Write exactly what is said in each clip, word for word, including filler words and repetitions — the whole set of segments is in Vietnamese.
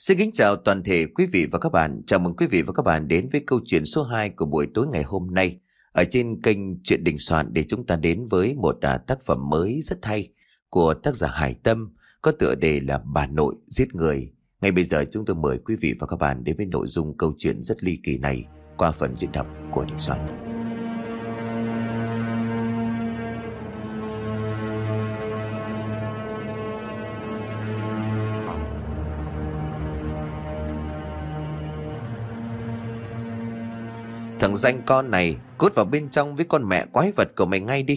Xin kính chào toàn thể quý vị và các bạn. Chào mừng quý vị và các bạn đến với câu chuyện số hai của buổi tối ngày hôm nay ở trên kênh Chuyện Đình Soạn, để chúng ta đến với một à, tác phẩm mới rất hay của tác giả Hải Tâm có tựa đề là Bà Nội Giết Người. Ngay bây giờ chúng tôi mời quý vị và các bạn đến với nội dung câu chuyện rất ly kỳ này qua phần diễn đọc của Đình Soạn. Thằng danh con này, cút vào bên trong với con mẹ quái vật của mày ngay đi.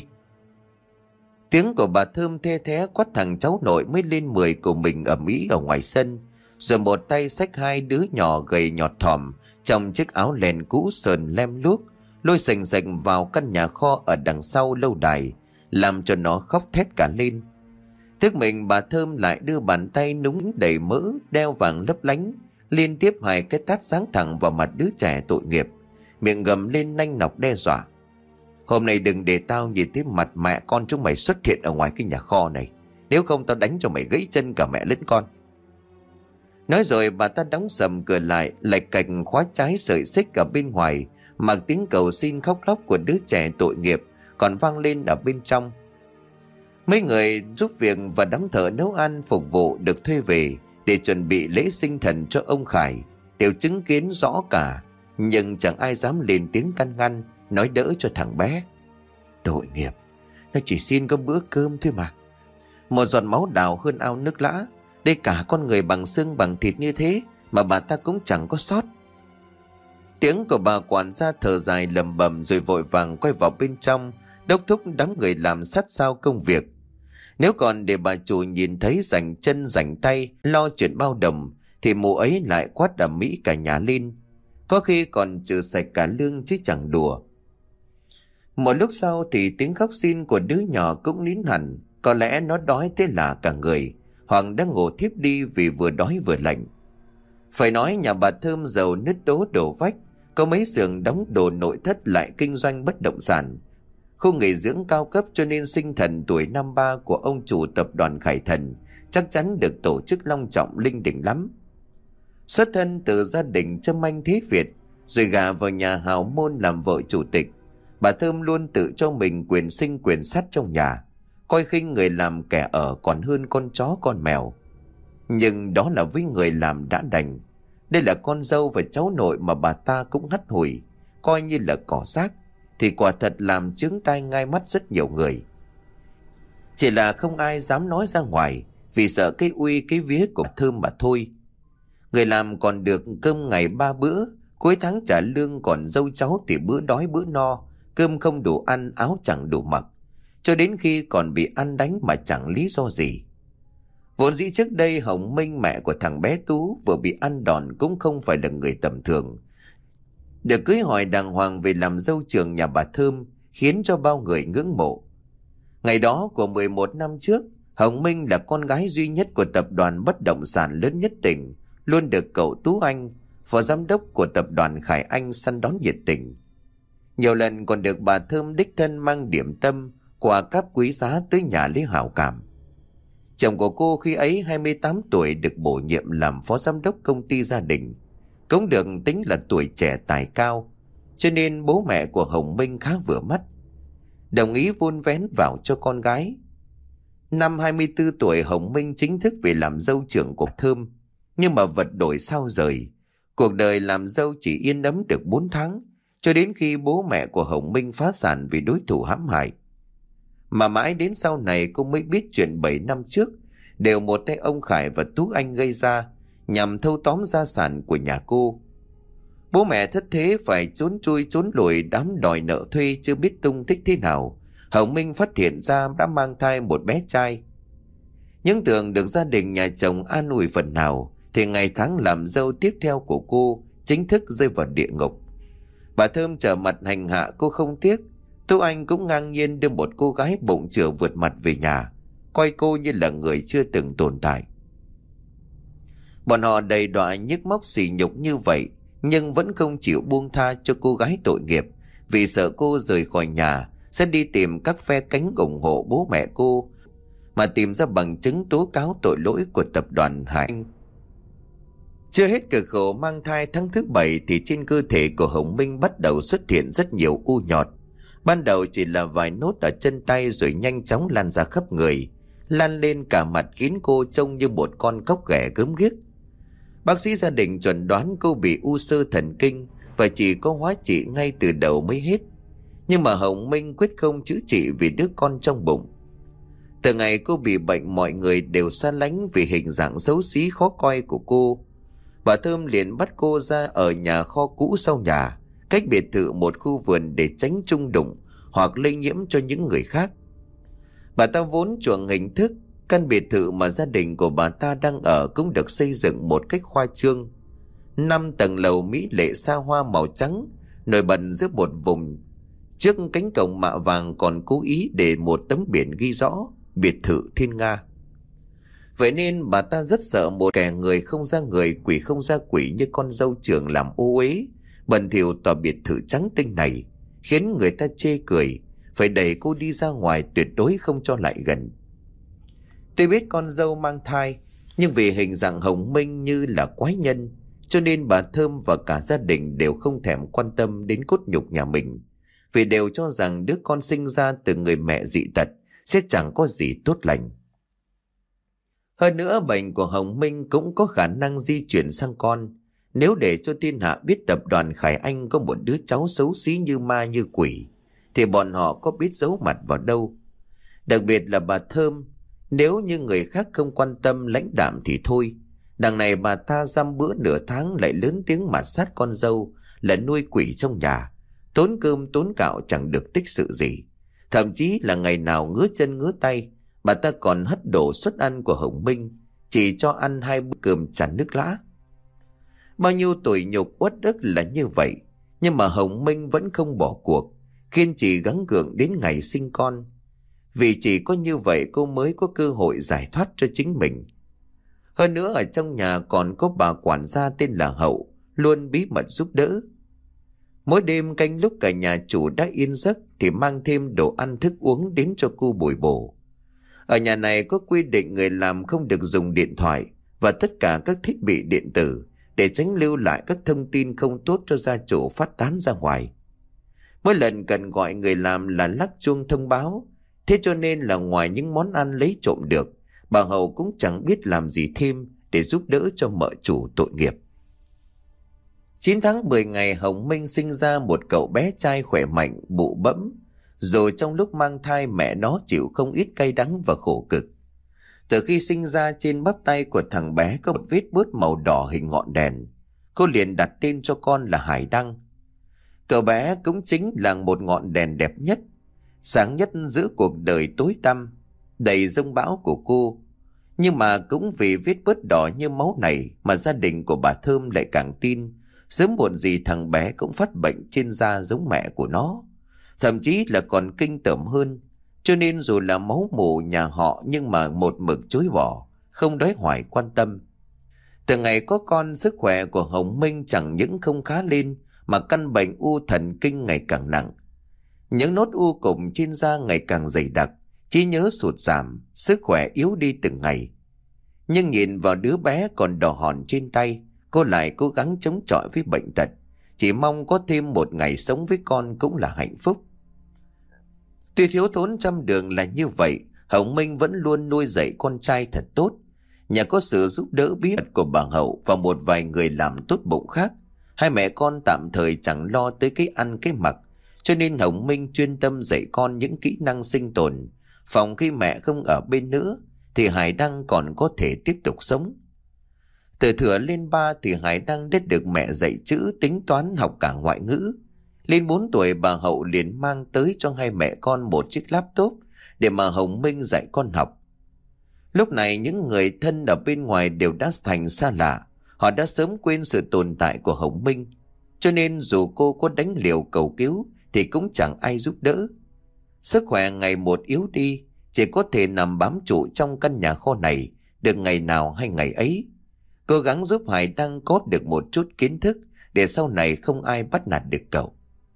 Tiếng của bà Thơm the thé quát thằng cháu nội mới lên mười của mình ở Mỹ ở ngoài sân, rồi một tay xách hai đứa nhỏ gầy nhọt thỏm trong chiếc áo len cũ sờn lem luốc, lôi sành sành vào căn nhà kho ở đằng sau lâu đài, làm cho nó khóc thét cả lên. Thức mình bà Thơm lại đưa bàn tay núng đầy mỡ, đeo vàng lấp lánh, liên tiếp hai cái tát giáng thẳng vào mặt đứa trẻ tội nghiệp, miệng gầm lên nanh nọc đe dọa. Hôm nay đừng để tao nhìn thấy mặt mẹ con chúng mày xuất hiện ở ngoài cái nhà kho này, nếu không tao đánh cho mày gãy chân cả mẹ lẫn con. Nói rồi bà ta đóng sầm cửa lại, lạch cạch khóa trái sợi xích ở bên ngoài, mặc tiếng cầu xin khóc lóc của đứa trẻ tội nghiệp còn vang lên ở bên trong. Mấy người giúp việc và đám thợ nấu ăn phục vụ được thuê về để chuẩn bị lễ sinh thần cho ông Khải đều chứng kiến rõ cả, nhưng chẳng ai dám lên tiếng can ngăn, nói đỡ cho thằng bé. Tội nghiệp, nó chỉ xin có bữa cơm thôi mà. Một giọt máu đào hơn ao nước lã. Đây cả con người bằng xương bằng thịt như thế mà bà ta cũng chẳng có sót. Tiếng của bà quản gia thở dài lầm bầm rồi vội vàng quay vào bên trong, đốc thúc đám người làm sát sao công việc. Nếu còn để bà chủ nhìn thấy rảnh chân rảnh tay lo chuyện bao đồng, thì mụ ấy lại quát ầm ĩ cả nhà lên, có khi còn trừ sạch cả lương chứ chẳng đùa. Một lúc sau thì tiếng khóc xin của đứa nhỏ cũng nín hẳn. Có lẽ nó đói thế là cả người, hoặc đã ngủ thiếp đi vì vừa đói vừa lạnh. Phải nói nhà bà Thơm giàu nứt đố đổ vách, có mấy xưởng đóng đồ nội thất lại kinh doanh bất động sản, khu nghỉ dưỡng cao cấp, cho nên sinh thần tuổi năm ba của ông chủ tập đoàn Khải Thần chắc chắn được tổ chức long trọng linh đình lắm. Xuất thân từ gia đình châm anh thế Việt, rồi gả vào nhà hào môn làm vợ chủ tịch, bà Thơm luôn tự cho mình quyền sinh quyền sát trong nhà, coi khinh người làm kẻ ở còn hơn con chó con mèo. Nhưng đó là với người làm đã đành. Đây là con dâu và cháu nội mà bà ta cũng hắt hủi, coi như là cỏ rác, thì quả thật làm chướng tai ngai mắt rất nhiều người. Chỉ là không ai dám nói ra ngoài, vì sợ cái uy cái vía của bà Thơm mà thôi. Người làm còn được cơm ngày ba bữa, cuối tháng trả lương, còn dâu cháu thì bữa đói bữa no, cơm không đủ ăn, áo chẳng đủ mặc, cho đến khi còn bị ăn đánh mà chẳng lý do gì. Vốn dĩ trước đây Hồng Minh, mẹ của thằng bé Tú vừa bị ăn đòn, cũng không phải là người tầm thường, được cưới hỏi đàng hoàng về làm dâu trưởng nhà bà Thơm, khiến cho bao người ngưỡng mộ. Ngày đó của mười một năm trước, Hồng Minh là con gái duy nhất của tập đoàn bất động sản lớn nhất tỉnh, luôn được cậu Tú Anh, phó giám đốc của tập đoàn Khải Anh, săn đón nhiệt tình. Nhiều lần còn được bà Thơm đích thân mang điểm tâm, quà cáp quý giá tới nhà lấy hảo cảm. Chồng của cô khi ấy hai mươi tám tuổi được bổ nhiệm làm phó giám đốc công ty gia đình, cũng được tính là tuổi trẻ tài cao, cho nên bố mẹ của Hồng Minh khá vừa mắt, đồng ý vun vén vào cho con gái. Năm hai mươi tư tuổi, Hồng Minh chính thức về làm dâu trưởng của Thơm. Nhưng mà vật đổi sao rời, cuộc đời làm dâu chỉ yên ấm được bốn tháng, cho đến khi bố mẹ của Hồng Minh phá sản vì đối thủ hãm hại. Mà mãi đến sau này cô mới biết chuyện bảy năm trước đều một tay ông Khải và Tú Anh gây ra, nhằm thâu tóm gia sản của nhà cô. Bố mẹ thất thế phải trốn chui trốn lùi đám đòi nợ thuê chưa biết tung tích thế nào, Hồng Minh phát hiện ra đã mang thai một bé trai. Những tưởng được gia đình nhà chồng an ủi phần nào, thì ngày tháng làm dâu tiếp theo của cô chính thức rơi vào địa ngục. Bà Thơm trở mặt hành hạ cô không tiếc. Tú Anh cũng ngang nhiên đưa một cô gái bụng chửa vượt mặt về nhà, coi cô như là người chưa từng tồn tại. Bọn họ đầy đọa nhức móc sỉ nhục như vậy, nhưng vẫn không chịu buông tha cho cô gái tội nghiệp, vì sợ cô rời khỏi nhà sẽ đi tìm các phe cánh ủng hộ bố mẹ cô, mà tìm ra bằng chứng tố cáo tội lỗi của tập đoàn Hải Anh. Chưa hết cực khổ mang thai tháng thứ bảy thì trên cơ thể của Hồng Minh bắt đầu xuất hiện rất nhiều u nhọt. Ban đầu chỉ là vài nốt ở chân tay rồi nhanh chóng lan ra khắp người, lan lên cả mặt khiến cô trông như một con cóc ghẻ gớm ghiếc. Bác sĩ gia đình chuẩn đoán cô bị u xơ thần kinh và chỉ có hóa trị ngay từ đầu mới hết. Nhưng mà Hồng Minh quyết không chữa trị vì đứa con trong bụng. Từ ngày cô bị bệnh, mọi người đều xa lánh vì hình dạng xấu xí khó coi của cô. Bà Thơm liền bắt cô ra ở nhà kho cũ sau nhà, cách biệt thự một khu vườn để tránh chung đụng hoặc lây nhiễm cho những người khác. Bà ta vốn chuộng hình thức, căn biệt thự mà gia đình của bà ta đang ở cũng được xây dựng một cách khoa trương. Năm tầng lầu mỹ lệ xa hoa màu trắng, nổi bật giữa một vùng. Trước cánh cổng mạ vàng còn cố ý để một tấm biển ghi rõ biệt thự Thiên Nga. Vậy nên bà ta rất sợ một kẻ người không ra người, quỷ không ra quỷ như con dâu trưởng làm ô uế, bẩn thỉu tòa biệt thự trắng tinh này, khiến người ta chê cười, phải đẩy cô đi ra ngoài, tuyệt đối không cho lại gần. Tôi biết con dâu mang thai, nhưng vì hình dạng Hồng Minh như là quái nhân, cho nên bà Thơm và cả gia đình đều không thèm quan tâm đến cốt nhục nhà mình, vì đều cho rằng đứa con sinh ra từ người mẹ dị tật sẽ chẳng có gì tốt lành. Hơn nữa, bệnh của Hồng Minh cũng có khả năng di chuyển sang con. Nếu để cho thiên hạ biết tập đoàn Khải Anh có một đứa cháu xấu xí như ma như quỷ, thì bọn họ có biết giấu mặt vào đâu. Đặc biệt là bà Thơm, nếu như người khác không quan tâm lãnh đạm thì thôi, đằng này bà ta dăm bữa nửa tháng lại lớn tiếng mạt sát con dâu là nuôi quỷ trong nhà, tốn cơm tốn gạo chẳng được tích sự gì. Thậm chí là ngày nào ngứa chân ngứa tay, bà ta còn hất đổ suất ăn của Hồng Minh, chỉ cho ăn hai bữa cơm chả nước lã. Bao nhiêu tủi nhục uất ức là như vậy, nhưng mà Hồng Minh vẫn không bỏ cuộc, kiên trì gắng gượng đến ngày sinh con. Vì chỉ có như vậy cô mới có cơ hội giải thoát cho chính mình. Hơn nữa, ở trong nhà còn có bà quản gia tên là Hậu, luôn bí mật giúp đỡ. Mỗi đêm canh lúc cả nhà chủ đã yên giấc thì mang thêm đồ ăn thức uống đến cho cô bồi bổ. Ở nhà này có quy định người làm không được dùng điện thoại và tất cả các thiết bị điện tử, để tránh lưu lại các thông tin không tốt cho gia chủ phát tán ra ngoài. Mỗi lần cần gọi người làm là lắc chuông thông báo. Thế cho nên là ngoài những món ăn lấy trộm được, bà Hậu cũng chẳng biết làm gì thêm để giúp đỡ cho mợ chủ tội nghiệp. chín tháng mười ngày, Hồng Minh sinh ra một cậu bé trai khỏe mạnh, bụ bẫm. Rồi trong lúc mang thai, mẹ nó chịu không ít cay đắng và khổ cực. Từ khi sinh ra, trên bắp tay của thằng bé có một vết bớt màu đỏ hình ngọn đèn. Cô liền đặt tên cho con là Hải Đăng. Cậu bé cũng chính là một ngọn đèn đẹp nhất, sáng nhất giữa cuộc đời tối tăm, đầy giông bão của cô. Nhưng mà cũng vì vết bớt đỏ như máu này mà gia đình của bà Thơm lại càng tin sớm muộn gì thằng bé cũng phát bệnh trên da giống mẹ của nó, thậm chí là còn kinh tởm hơn. Cho nên dù là máu mủ nhà họ nhưng mà một mực chối bỏ, không đói hoài quan tâm. Từ ngày có con, sức khỏe của Hồng Minh chẳng những không khá lên mà căn bệnh u thần kinh ngày càng nặng. Những nốt u cục trên da ngày càng dày đặc, trí nhớ sụt giảm, sức khỏe yếu đi từng ngày. Nhưng nhìn vào đứa bé còn đỏ hòn trên tay, cô lại cố gắng chống chọi với bệnh tật, chỉ mong có thêm một ngày sống với con cũng là hạnh phúc. Tuy thiếu thốn trăm đường là như vậy, Hồng Minh vẫn luôn nuôi dạy con trai thật tốt. Nhà có sự giúp đỡ bí mật của bà Hậu và một vài người làm tốt bụng khác, hai mẹ con tạm thời chẳng lo tới cái ăn cái mặc, cho nên Hồng Minh chuyên tâm dạy con những kỹ năng sinh tồn, phòng khi mẹ không ở bên nữa thì Hải Đăng còn có thể tiếp tục sống. Từ thừa lên ba thì Hải Đăng đã được mẹ dạy chữ, tính toán, học cả ngoại ngữ. Lên bốn tuổi, bà Hậu liền mang tới cho hai mẹ con một chiếc laptop để mà Hồng Minh dạy con học. Lúc này những người thân ở bên ngoài đều đã thành xa lạ, họ đã sớm quên sự tồn tại của Hồng Minh, cho nên dù cô có đánh liều cầu cứu thì cũng chẳng ai giúp đỡ. Sức khỏe ngày một yếu đi, chỉ có thể nằm bám trụ trong căn nhà kho này được ngày nào hay ngày ấy, cố gắng giúp Hải Đăng có được một chút kiến thức để sau này không ai bắt nạt được cậu.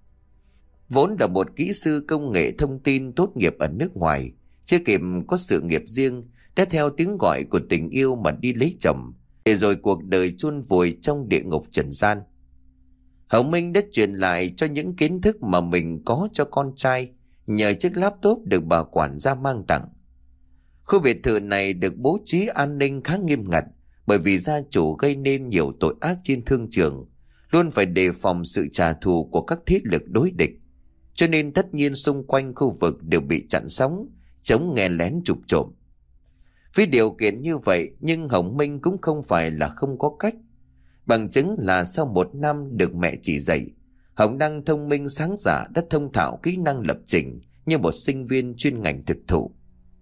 Vốn là một kỹ sư công nghệ thông tin tốt nghiệp ở nước ngoài, chưa kịp có sự nghiệp riêng, đã theo tiếng gọi của tình yêu mà đi lấy chồng. để rồi cuộc đời chôn vùi trong địa ngục trần gian. Hồng Minh đã truyền lại cho những kiến thức mà mình có cho con trai nhờ chiếc laptop được bà quản gia mang tặng. Khu biệt thự này được bố trí an ninh khá nghiêm ngặt bởi vì gia chủ gây nên nhiều tội ác trên thương trường, luôn phải đề phòng sự trả thù của các thế lực đối địch. Cho nên tất nhiên xung quanh khu vực đều bị chặn sóng, chống nghe lén chụp trộm. Với điều kiện như vậy nhưng Hồng Minh cũng không phải là không có cách. Bằng chứng là sau một năm được mẹ chỉ dạy, Hồng Đăng thông minh sáng giả đã thông thạo kỹ năng lập trình như một sinh viên chuyên ngành thực thụ.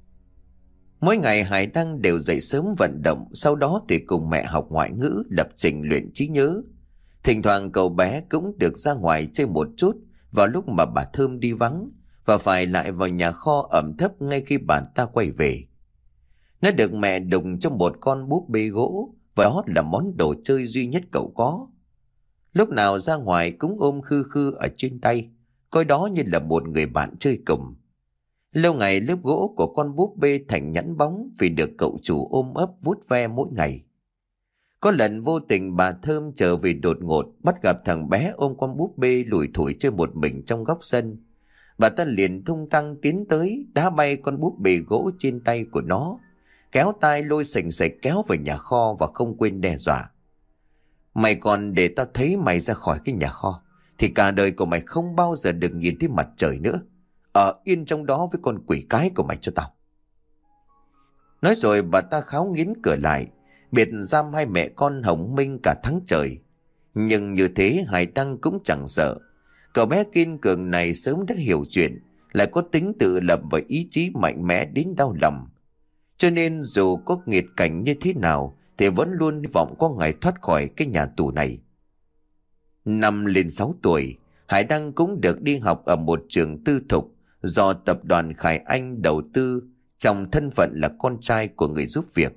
Mỗi ngày Hải Đăng đều dậy sớm vận động, sau đó thì cùng mẹ học ngoại ngữ, lập trình luyện trí nhớ. Thỉnh thoảng cậu bé cũng được ra ngoài chơi một chút vào lúc mà bà Thơm đi vắng, và phải lại vào nhà kho ẩm thấp ngay khi bà ta quay về. Nó được mẹ đụng cho một con búp bê gỗ, và đó là món đồ chơi duy nhất cậu có. Lúc nào ra ngoài cũng ôm khư khư ở trên tay, coi đó như là một người bạn chơi cùng. Lâu ngày lớp gỗ của con búp bê thành nhẵn bóng vì được cậu chủ ôm ấp vuốt ve mỗi ngày. Có lần vô tình bà Thơm trở về đột ngột, bắt gặp thằng bé ôm con búp bê lủi thủi chơi một mình trong góc sân. Bà ta liền tung tăng tiến tới, đá bay con búp bê gỗ trên tay của nó, kéo tay lôi sành sạch kéo về nhà kho và không quên đe dọa. Mày còn để tao thấy mày ra khỏi cái nhà kho thì cả đời của mày không bao giờ được nhìn thấy mặt trời nữa. Ở yên trong đó với con quỷ cái của mày cho tao. Nói rồi bà ta kháo nghiến cửa lại, biệt giam hai mẹ con Hồng Minh cả tháng trời. Nhưng như thế Hải Đăng cũng chẳng sợ. Cậu bé kiên cường này sớm đã hiểu chuyện, lại có tính tự lập và ý chí mạnh mẽ đến đau lòng. Cho nên dù có nghiệt cảnh như thế nào thì vẫn luôn hy vọng có ngày thoát khỏi cái nhà tù này. Năm lên sáu tuổi, Hải Đăng cũng được đi học ở một trường tư thục do tập đoàn Khải Anh đầu tư, trong thân phận là con trai của người giúp việc.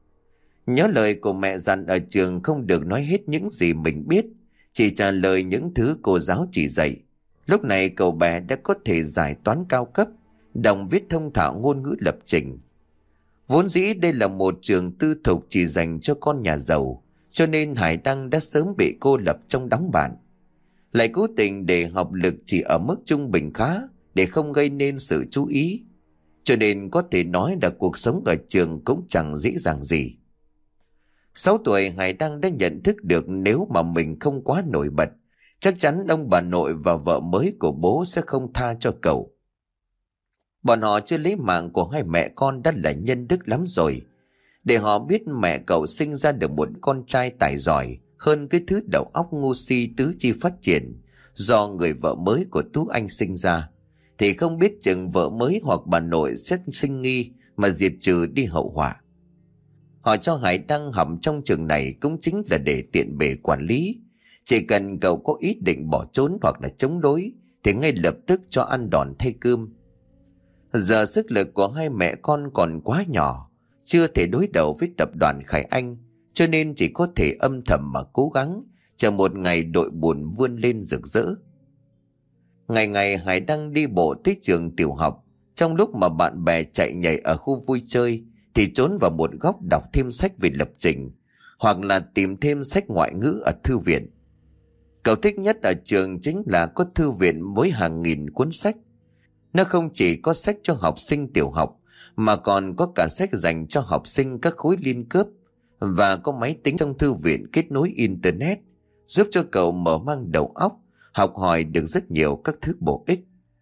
Nhớ lời của mẹ dặn ở trường không được nói hết những gì mình biết, chỉ trả lời những thứ cô giáo chỉ dạy. Lúc này cậu bé đã có thể giải toán cao cấp, đọc viết thông thạo ngôn ngữ lập trình. Vốn dĩ đây là một trường tư thục chỉ dành cho con nhà giàu, cho nên Hải Đăng đã sớm bị cô lập trong đóng bản. Lại cố tình để học lực chỉ ở mức trung bình khá để không gây nên sự chú ý. Cho nên có thể nói là cuộc sống ở trường cũng chẳng dễ dàng gì. Sáu tuổi Hải Đăng đã nhận thức được nếu mà mình không quá nổi bật, chắc chắn ông bà nội và vợ mới của bố sẽ không tha cho cậu. Bọn họ chưa lấy mạng của hai mẹ con đã là nhân đức lắm rồi. Để họ biết mẹ cậu sinh ra được một con trai tài giỏi hơn cái thứ đầu óc ngu si tứ chi phát triển do người vợ mới của Tú Anh sinh ra, thì không biết chừng vợ mới hoặc bà nội sẽ sinh nghi mà diệt trừ đi hậu họa. Họ cho Hải Đăng học trong trường này cũng chính là để tiện bề quản lý. Chỉ cần cậu có ý định bỏ trốn hoặc là chống đối thì ngay lập tức cho ăn đòn thay cơm. Giờ sức lực của hai mẹ con còn quá nhỏ, chưa thể đối đầu với tập đoàn Khải Anh, cho nên chỉ có thể âm thầm mà cố gắng, chờ một ngày đội buồn vươn lên rực rỡ. Ngày ngày Hải Đăng đi bộ tới trường tiểu học, trong lúc mà bạn bè chạy nhảy ở khu vui chơi thì trốn vào một góc đọc thêm sách về lập trình, hoặc là tìm thêm sách ngoại ngữ ở thư viện. Cậu thích nhất ở trường chính là có thư viện với hàng nghìn cuốn sách. Nó không chỉ có sách cho học sinh tiểu học, mà còn có cả sách dành cho học sinh các khối liên cấp, và có máy tính trong thư viện kết nối Internet, giúp cho cậu mở mang đầu óc, học hỏi được rất nhiều các thứ bổ ích.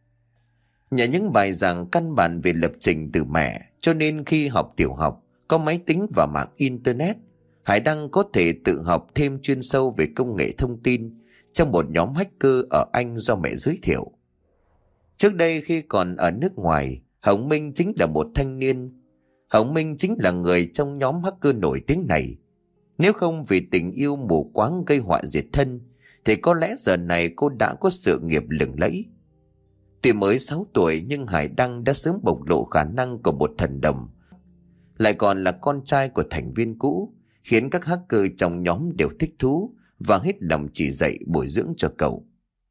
Nhờ những bài giảng căn bản về lập trình từ mẹ, cho nên khi học tiểu học, có máy tính và mạng Internet, Hải Đăng có thể tự học thêm chuyên sâu về công nghệ thông tin trong một nhóm hacker ở Anh do mẹ giới thiệu. Trước đây khi còn ở nước ngoài, Hồng Minh chính là một thanh niên. Hồng Minh chính là người trong nhóm hacker nổi tiếng này. Nếu không vì tình yêu mù quáng gây họa diệt thân, thì có lẽ giờ này cô đã có sự nghiệp lừng lẫy. Tuy mới sáu tuổi nhưng Hải Đăng đã sớm bộc lộ khả năng của một thần đồng. Lại còn là con trai của thành viên cũ, khiến các hacker trong nhóm đều thích thú và hết lòng chỉ dạy bồi dưỡng cho cậu.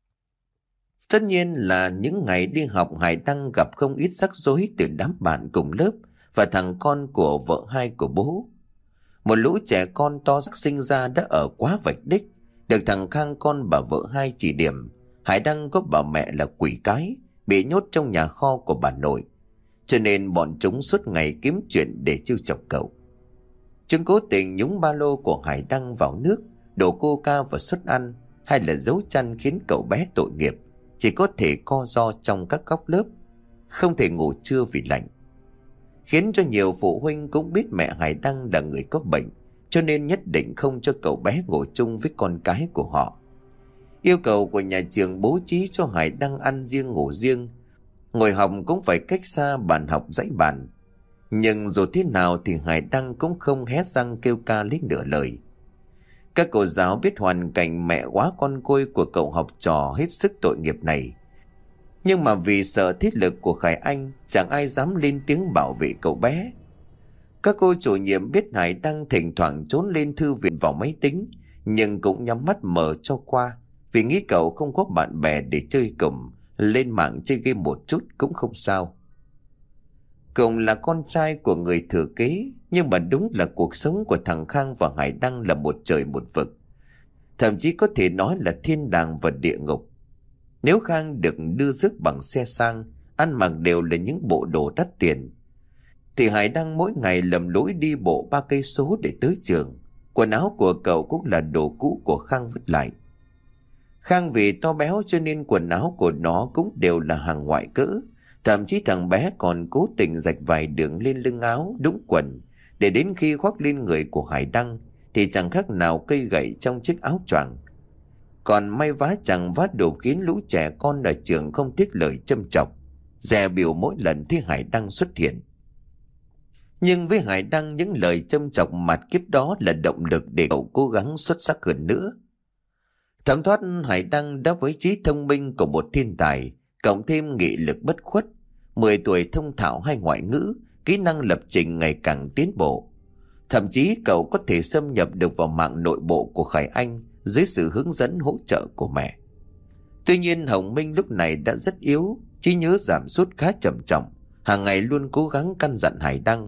Tất nhiên là những ngày đi học, Hải Đăng gặp không ít rắc rối từ đám bạn cùng lớp và thằng con của vợ hai của bố. Một lũ trẻ con to xác sinh ra đã ở quá vạch đích. Được thằng Khang con bà vợ hai chỉ điểm, Hải Đăng có bà mẹ là quỷ cái, bị nhốt trong nhà kho của bà nội. Cho nên bọn chúng suốt ngày kiếm chuyện để trêu chọc cậu. Chúng cố tình nhúng ba lô của Hải Đăng vào nước, đổ coca vào suất ăn, hay là giấu chăn khiến cậu bé tội nghiệp, chỉ có thể co ro trong các góc lớp, không thể ngủ trưa vì lạnh. Khiến cho nhiều phụ huynh cũng biết mẹ Hải Đăng là người có bệnh, cho nên nhất định không cho cậu bé ngủ chung với con cái của họ. Yêu cầu của nhà trường bố trí cho Hải Đăng ăn riêng ngủ riêng, ngồi học cũng phải cách xa bàn học dãy bàn. Nhưng dù thế nào thì Hải Đăng cũng không hé răng kêu ca lấy nửa lời. Các cô giáo biết hoàn cảnh mẹ quá con côi của cậu học trò hết sức tội nghiệp này, nhưng mà vì sợ thiết lực của Khải Anh, chẳng ai dám lên tiếng bảo vệ cậu bé. Các cô chủ nhiệm biết Hải Đăng thỉnh thoảng trốn lên thư viện vào máy tính, nhưng cũng nhắm mắt mở cho qua, vì nghĩ cậu không có bạn bè để chơi cùng, lên mạng chơi game một chút cũng không sao. Cậu là con trai của người thừa kế, nhưng mà đúng là cuộc sống của thằng Khang và Hải Đăng là một trời một vực, thậm chí có thể nói là thiên đàng và địa ngục. Nếu Khang được đưa rước bằng xe sang, ăn mặc đều là những bộ đồ đắt tiền, thì Hải Đăng mỗi ngày lầm lũi đi bộ ba cây số để tới trường. Quần áo của cậu cũng là đồ cũ của Khang vứt lại. Khang vì to béo cho nên quần áo của nó cũng đều là hàng ngoại cỡ. Thậm chí thằng bé còn cố tình rạch vài đường lên lưng áo đúng quần, để đến khi khoác lên người của Hải Đăng thì chẳng khác nào cây gậy trong chiếc áo choàng. Còn may vá chẳng vá đồ khiến lũ trẻ con ở trường không tiếc lời châm chọc, dè bỉu mỗi lần thấy Hải Đăng xuất hiện. Nhưng với Hải Đăng, những lời châm chọc mặt kiếp đó là động lực để cậu cố gắng xuất sắc hơn nữa. Thẩm thoát Hải Đăng đã với trí thông minh của một thiên tài, cộng thêm nghị lực bất khuất, mười tuổi thông thạo hai ngoại ngữ, kỹ năng lập trình ngày càng tiến bộ. Thậm chí cậu có thể xâm nhập được vào mạng nội bộ của Khải Anh dưới sự hướng dẫn hỗ trợ của mẹ. Tuy nhiên Hồng Minh lúc này đã rất yếu, trí nhớ giảm sút khá trầm trọng, hàng ngày luôn cố gắng căn dặn Hải Đăng.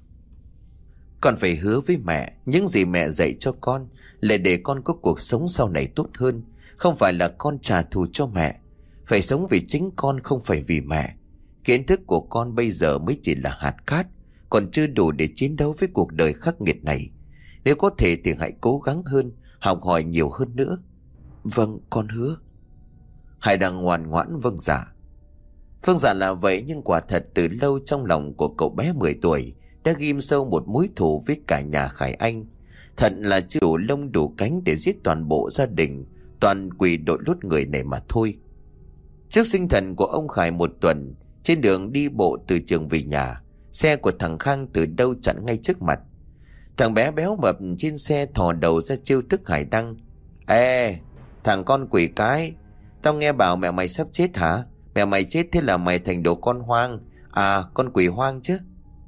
Con phải hứa với mẹ, những gì mẹ dạy cho con là để con có cuộc sống sau này tốt hơn, không phải là con trả thù cho mẹ. Phải sống vì chính con, không phải vì mẹ. Kiến thức của con bây giờ mới chỉ là hạt cát, còn chưa đủ để chiến đấu với cuộc đời khắc nghiệt này. Nếu có thể thì hãy cố gắng hơn, học hỏi nhiều hơn nữa. Vâng, con hứa. Hải Đăng ngoan ngoãn vâng dạ. Vâng dạ là vậy, nhưng quả thật từ lâu trong lòng của cậu bé mười tuổi đã ghim sâu một mối thù với cả nhà Khải Anh. Thật là chưa đủ lông đủ cánh để giết toàn bộ gia đình, toàn quỷ đội lốt người này mà thôi. Trước sinh thần của ông Khải một tuần, trên đường đi bộ từ trường về nhà, xe của thằng Khang từ đâu chặn ngay trước mặt. Thằng bé béo mập trên xe thò đầu ra trêu tức Hải Đăng. Ê, thằng con quỷ cái, tao nghe bảo mẹ mày sắp chết hả? Mẹ mày chết thế là mày thành đồ con hoang. À, con quỷ hoang chứ.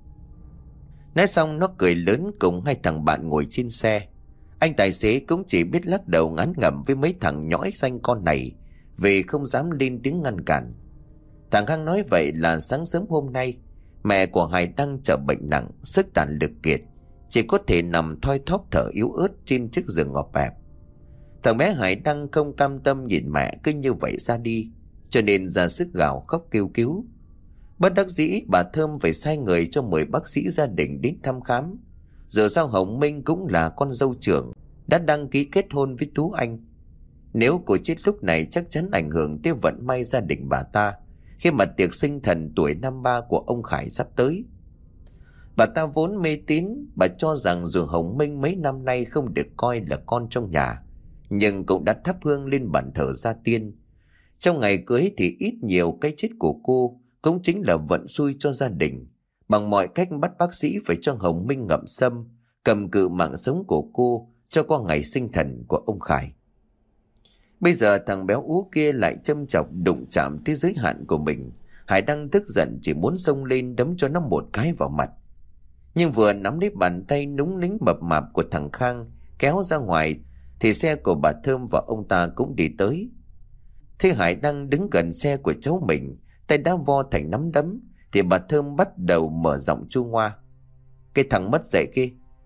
Nói xong nó cười lớn cùng hai thằng bạn ngồi trên xe. Anh tài xế cũng chỉ biết lắc đầu ngán ngẩm với mấy thằng nhõi danh con này, vì không dám lên tiếng ngăn cản. Thằng Khang nói vậy là sáng sớm hôm nay mẹ của Hải Đăng trở bệnh nặng, sức tàn lực kiệt, chỉ có thể nằm thoi thóp thở yếu ớt trên chiếc giường ngọt bẹp. Thằng bé Hải Đăng không cam tâm nhìn mẹ cứ như vậy ra đi, cho nên ra sức gào khóc kêu cứu. Bất đắc dĩ bà Thơm phải sai người cho mời bác sĩ gia đình đến thăm khám. Giờ sao Hồng Minh cũng là con dâu trưởng, đã đăng ký kết hôn với Tú Anh. Nếu cô chết lúc này chắc chắn ảnh hưởng tới vận may gia đình bà ta, khi mà tiệc sinh thần tuổi năm ba của ông Khải sắp tới. Bà ta vốn mê tín, bà cho rằng dù Hồng Minh mấy năm nay không được coi là con trong nhà, nhưng cũng đã thắp hương lên bàn thờ gia tiên. Trong ngày cưới thì ít nhiều cái chết của cô cũng chính là vận xui cho gia đình. Bằng mọi cách bắt bác sĩ phải cho Hồng Minh ngậm sâm, cầm cự mạng sống của cô cho qua ngày sinh thần của ông Khải. Bây giờ thằng béo ú kia lại châm chọc đụng chạm tới giới hạn của mình. Hải Đăng tức giận chỉ muốn xông lên đấm cho nó một cái vào mặt. Nhưng vừa nắm lấy bàn tay núng nính mập mạp của thằng Khang kéo ra ngoài thì xe của bà Thơm và ông ta cũng đi tới. Thế Hải Đăng đứng gần xe của cháu mình, tay đã vo thành nắm đấm, thì bà Thơm bắt đầu mở giọng chua ngoa. Cái thằng mất dạy kia,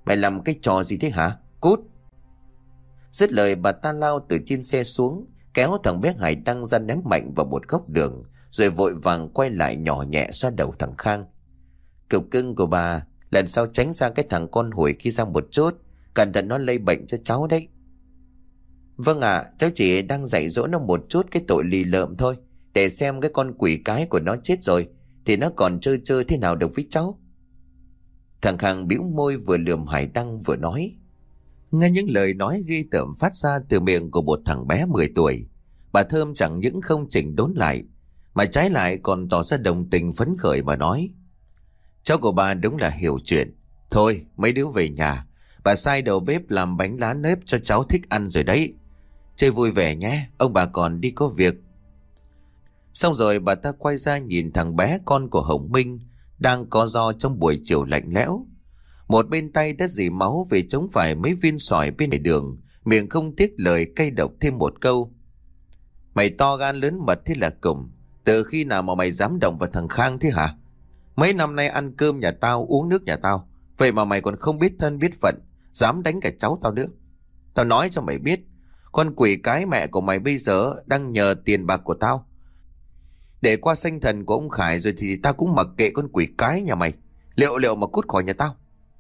Mày làm cái trò gì thế hả? Cút! Dứt lời bà ta lao từ trên xe xuống, kéo thằng bé Hải Đăng ra ném mạnh vào một góc đường, rồi vội vàng quay lại nhỏ nhẹ xoa đầu thằng Khang. Cục cưng của bà, lần sau tránh xa cái thằng con hủi kia ra một chút, cẩn thận nó lây bệnh cho cháu đấy. Vâng ạ, à, cháu chỉ đang dạy dỗ nó một chút cái tội lì lợm thôi, để xem cái con quỷ cái của nó chết rồi thì nó còn chơi chơi thế nào được với cháu. Thằng Khang bĩu môi, vừa lườm Hải Đăng vừa nói. Nghe những lời nói ghê tởm phát ra từ miệng của một thằng bé mười tuổi, bà Thơm chẳng những không chỉnh đốn lại, mà trái lại còn tỏ ra đồng tình phấn khởi mà nói. Cháu của bà đúng là hiểu chuyện. Thôi mấy đứa về nhà, bà sai đầu bếp làm bánh lá nếp cho cháu thích ăn rồi đấy. Chơi vui vẻ nhé, ông bà còn đi có việc. Xong rồi bà ta quay ra nhìn thằng bé con của Hồng Minh đang co ro trong buổi chiều lạnh lẽo. Một bên tay đã dì máu vì chống phải mấy viên sỏi bên lề đường, miệng không tiếc lời cay độc thêm một câu. Mày to gan lớn mật thế là cùng. Từ khi nào mà mày dám động vào thằng Khang thế hả? Mấy năm nay ăn cơm nhà tao, uống nước nhà tao, vậy mà mày còn không biết thân biết phận, dám đánh cả cháu tao nữa. Tao nói cho mày biết, con quỷ cái mẹ của mày bây giờ đang nhờ tiền bạc của tao. Để qua sanh thần của ông Khải rồi thì tao cũng mặc kệ con quỷ cái nhà mày. Liệu liệu mà cút khỏi nhà tao.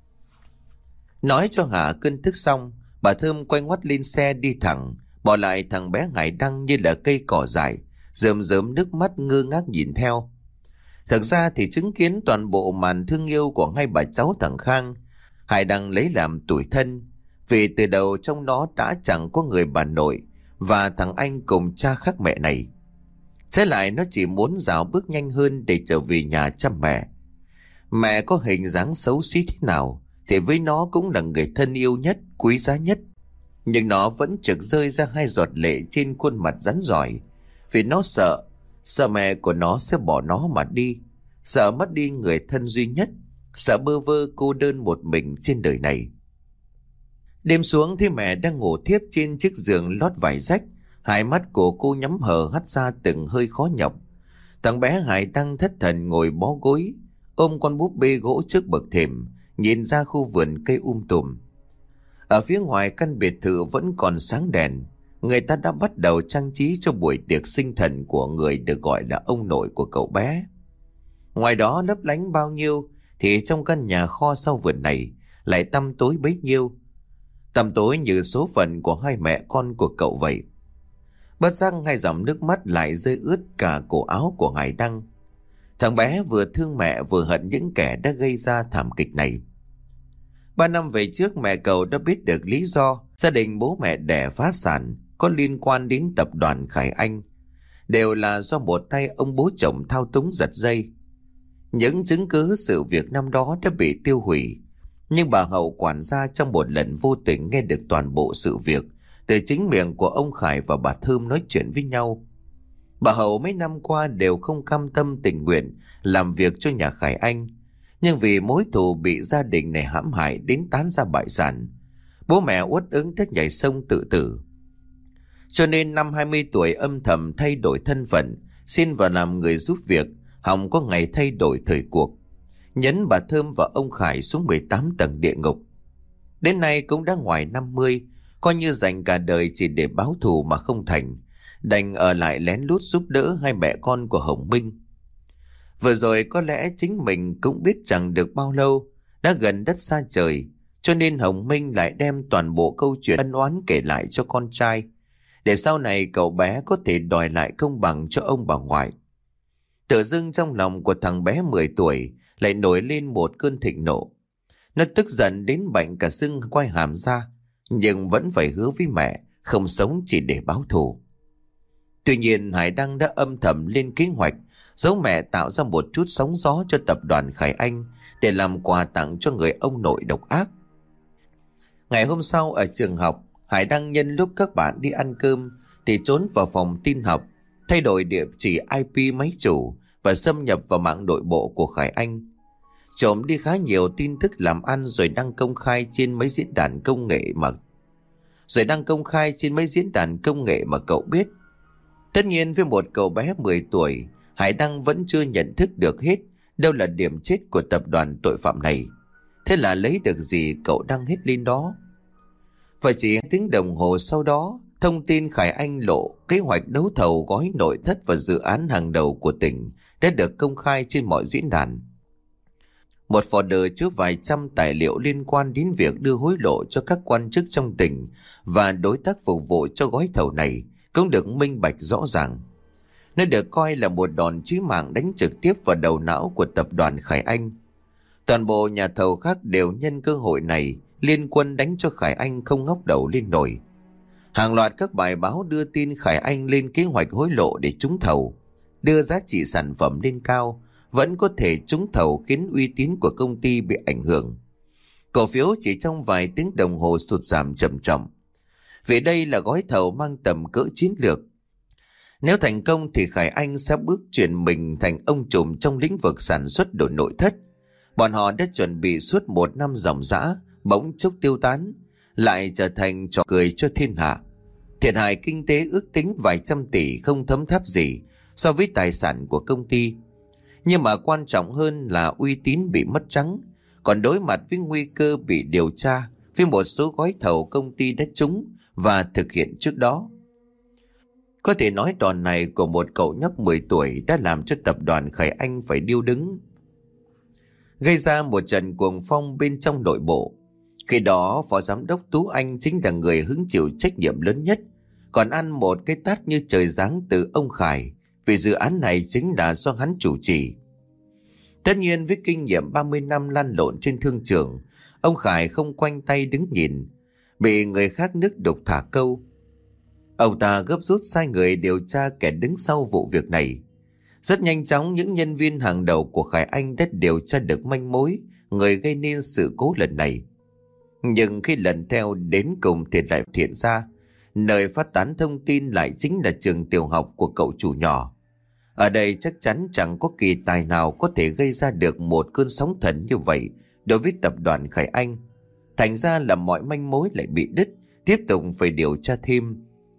Nói cho hả cơn tức xong, bà Thơm quay ngoắt lên xe đi thẳng, bỏ lại thằng bé Hải Đăng như là cây cỏ dại, rơm rớm nước mắt ngơ ngác nhìn theo. Thực ra thì chứng kiến toàn bộ màn thương yêu của hai bà cháu thằng Khang, Hải Đăng lấy làm tủi thân, vì từ đầu trong đó đã chẳng có người bà nội và thằng anh cùng cha khác mẹ này. Trái lại nó chỉ muốn dạo bước nhanh hơn để trở về nhà chăm mẹ. Mẹ có hình dáng xấu xí thế nào thì với nó cũng là người thân yêu nhất, quý giá nhất. Nhưng nó vẫn trực rơi ra hai giọt lệ trên khuôn mặt rắn rỏi, vì nó sợ, sợ mẹ của nó sẽ bỏ nó mà đi, sợ mất đi người thân duy nhất, sợ bơ vơ cô đơn một mình trên đời này. Đêm xuống thì mẹ đang ngủ thiếp trên chiếc giường lót vải rách, hai mắt của cô nhắm hờ hắt ra từng hơi khó nhọc. Thằng bé Hải Đăng thất thần ngồi bó gối, ôm con búp bê gỗ trước bậc thềm, nhìn ra khu vườn cây um tùm. Ở phía ngoài căn biệt thự vẫn còn sáng đèn, người ta đã bắt đầu trang trí cho buổi tiệc sinh thần của người được gọi là ông nội của cậu bé. Ngoài đó lấp lánh bao nhiêu thì trong căn nhà kho sau vườn này lại tăm tối bấy nhiêu. Tăm tối như số phận của hai mẹ con của cậu vậy. Bất giác hai dòng nước mắt lại rơi ướt cả cổ áo của Hải Đăng. Thằng bé vừa thương mẹ vừa hận những kẻ đã gây ra thảm kịch này. Ba năm về trước mẹ cậu đã biết được lý do gia đình bố mẹ đẻ phá sản có liên quan đến tập đoàn Khải Anh, đều là do một tay ông bố chồng thao túng giật dây. Những chứng cứ sự việc năm đó đã bị tiêu hủy, nhưng bà Hậu quản gia trong một lần vô tình nghe được toàn bộ sự việc từ chính miệng của ông Khải và bà Thơm nói chuyện với nhau. Bà Hậu mấy năm qua đều không cam tâm tình nguyện làm việc cho nhà Khải Anh, nhưng vì mối thù bị gia đình này hãm hại đến tán ra bại sản, bố mẹ uất ức thích nhảy sông tự tử. Cho nên năm hai mươi tuổi âm thầm thay đổi thân phận, xin vào làm người giúp việc, hòng có ngày thay đổi thời cuộc, nhấn bà Thơm và ông Khải xuống mười tám tầng địa ngục. Đến nay cũng đã ngoài năm mươi, coi như dành cả đời chỉ để báo thù mà không thành, đành ở lại lén lút giúp đỡ hai mẹ con của Hồng Minh. Vừa rồi có lẽ chính mình cũng biết chẳng được bao lâu, đã gần đất xa trời, cho nên Hồng Minh lại đem toàn bộ câu chuyện ân oán kể lại cho con trai, để sau này cậu bé có thể đòi lại công bằng cho ông bà ngoại. Tự dưng trong lòng của thằng bé mười tuổi lại nổi lên một cơn thịnh nộ. Nó tức giận đến bệnh cả sưng quai hàm ra, nhưng vẫn phải hứa với mẹ không sống chỉ để báo thù. Tuy nhiên Hải Đăng đã âm thầm lên kế hoạch giấu mẹ, tạo ra một chút sóng gió cho tập đoàn Khải Anh để làm quà tặng cho người ông nội độc ác. Ngày hôm sau ở trường học, Hải Đăng nhân lúc các bạn đi ăn cơm thì trốn vào phòng tin học, thay đổi địa chỉ i pê máy chủ và xâm nhập vào mạng nội bộ của Khải Anh, trộm đi khá nhiều tin tức làm ăn rồi đăng công khai trên mấy diễn đàn công nghệ mà rồi đăng công khai trên mấy diễn đàn công nghệ mà cậu biết. Tất nhiên với một cậu bé mười tuổi, Hải Đăng vẫn chưa nhận thức được hết đâu là điểm chết của tập đoàn tội phạm này. Thế là lấy được gì cậu đăng hết lên đó. Và chỉ tiếng đồng hồ sau đó, thông tin Khải Anh lộ kế hoạch đấu thầu gói nội thất và dự án hàng đầu của tỉnh đã được công khai trên mọi diễn đàn. Một folder chứa vài trăm tài liệu liên quan đến việc đưa hối lộ cho các quan chức trong tỉnh và đối tác phục vụ cho gói thầu này cũng được minh bạch rõ ràng. Nó được coi là một đòn chí mạng đánh trực tiếp vào đầu não của tập đoàn Khải Anh. Toàn bộ nhà thầu khác đều nhân cơ hội này liên quân đánh cho Khải Anh không ngóc đầu lên nổi. Hàng loạt các bài báo đưa tin Khải Anh lên kế hoạch hối lộ để trúng thầu, đưa giá trị sản phẩm lên cao, vẫn có thể trúng thầu khiến uy tín của công ty bị ảnh hưởng. Cổ phiếu chỉ trong vài tiếng đồng hồ sụt giảm chậm chậm. Vì đây là gói thầu mang tầm cỡ chiến lược. Nếu thành công thì Khải Anh sẽ bước chuyển mình thành ông trùm trong lĩnh vực sản xuất đồ nội thất. Bọn họ đã chuẩn bị suốt một năm ròng rã, bỗng chốc tiêu tán, lại trở thành trò cười cho thiên hạ. Thiệt hại kinh tế ước tính vài trăm tỷ không thấm tháp gì so với tài sản của công ty. Nhưng mà quan trọng hơn là uy tín bị mất trắng, còn đối mặt với nguy cơ bị điều tra với một số gói thầu công ty đã trúng và thực hiện trước đó. Có thể nói đòn này của một cậu nhóc mười tuổi đã làm cho tập đoàn Khải Anh phải điêu đứng, gây ra một trận cuồng phong bên trong nội bộ. Khi đó Phó Giám đốc Tú Anh chính là người hứng chịu trách nhiệm lớn nhất, còn ăn một cái tát như trời giáng từ ông Khải, vì dự án này chính là do hắn chủ trì. Tất nhiên với kinh nghiệm ba mươi năm lăn lộn trên thương trường, ông Khải không khoanh tay đứng nhìn, bị người khác nước đục thả câu. Ông ta gấp rút sai người điều tra kẻ đứng sau vụ việc này. Rất nhanh chóng những nhân viên hàng đầu của Khải Anh đã điều tra được manh mối người gây nên sự cố lần này. Nhưng khi lần theo đến cùng thì lại phát hiện ra nơi phát tán thông tin lại chính là trường tiểu học của cậu chủ nhỏ. Ở đây chắc chắn chẳng có kỳ tài nào có thể gây ra được một cơn sóng thần như vậy đối với tập đoàn Khải Anh. Thành ra là mọi manh mối lại bị đứt, tiếp tục phải điều tra thêm.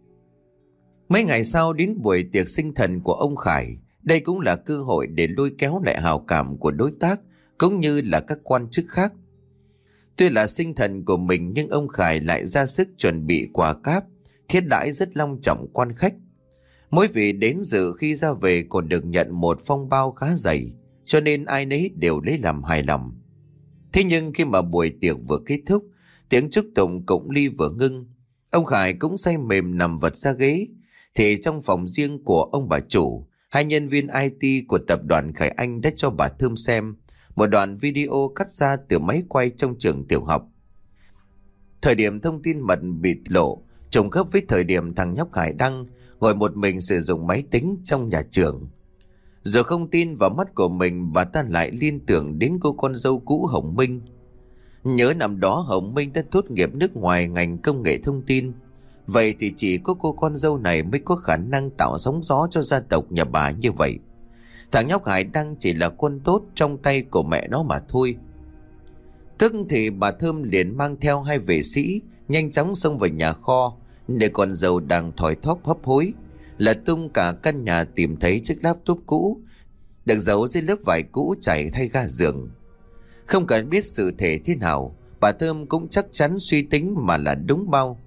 Mấy ngày sau đến buổi tiệc sinh thần của ông Khải, đây cũng là cơ hội để lôi kéo lại hào cảm của đối tác cũng như là các quan chức khác. Tuy là sinh thần của mình nhưng ông Khải lại ra sức chuẩn bị quà cáp, thiết đãi rất long trọng quan khách. Mỗi vị đến dự khi ra về còn được nhận một phong bao khá dày, cho nên ai nấy đều lấy làm hài lòng. Thế nhưng khi mà buổi tiệc vừa kết thúc, tiếng chúc tụng cụng ly vừa ngưng, ông Khải cũng say mềm nằm vật ra ghế, thì trong phòng riêng của ông bà chủ, hai nhân viên i tê của tập đoàn Khải Anh đã cho bà Thơm xem một đoạn video cắt ra từ máy quay trong trường tiểu học. Thời điểm thông tin mật bị lộ trùng khớp với thời điểm thằng nhóc Khải đăng ngồi một mình sử dụng máy tính trong nhà trường. Giờ không tin vào mắt của mình, bà ta lại liên tưởng đến cô con dâu cũ Hồng Minh. Nhớ năm đó Hồng Minh đã tốt nghiệp nước ngoài ngành công nghệ thông tin. Vậy thì chỉ có cô con dâu này mới có khả năng tạo sóng gió cho gia tộc nhà bà như vậy. Thằng nhóc Hải Đăng chỉ là con tốt trong tay của mẹ nó mà thôi. Tức thì bà Thơm liền mang theo hai vệ sĩ nhanh chóng xông vào nhà kho, để con dâu đang thoi thóp hấp hối là tung cả căn nhà tìm thấy chiếc laptop cũ được giấu dưới lớp vải cũ trải thay ga giường. Không cần biết sự thể thế nào, bà Thơm cũng chắc chắn suy tính mà là đúng bao.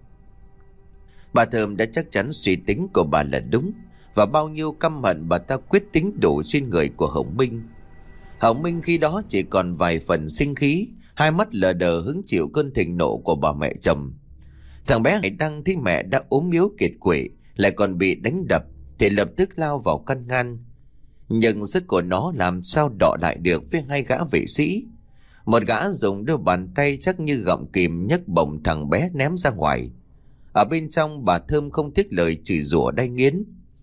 Bà Thơm đã chắc chắn suy tính của bà là đúng, và bao nhiêu căm hận bà ta quyết tính đổ trên người của Hồng Minh. Hồng Minh khi đó chỉ còn vài phần sinh khí, hai mắt lờ đờ hứng chịu cơn thịnh nộ của bà mẹ chồng. Thằng bé Hải Đăng thấy mẹ đã ốm yếu kiệt quệ, lại còn bị đánh đập, thì lập tức lao vào căn ngăn. Nhưng sức của nó làm sao đọ lại được với hai gã vệ sĩ. Một gã dùng đôi bàn tay chắc như gọng kìm nhấc bổng thằng bé ném ra ngoài. Ở bên trong, bà Thơm không tiếc lời chửi rủa đay nghiến.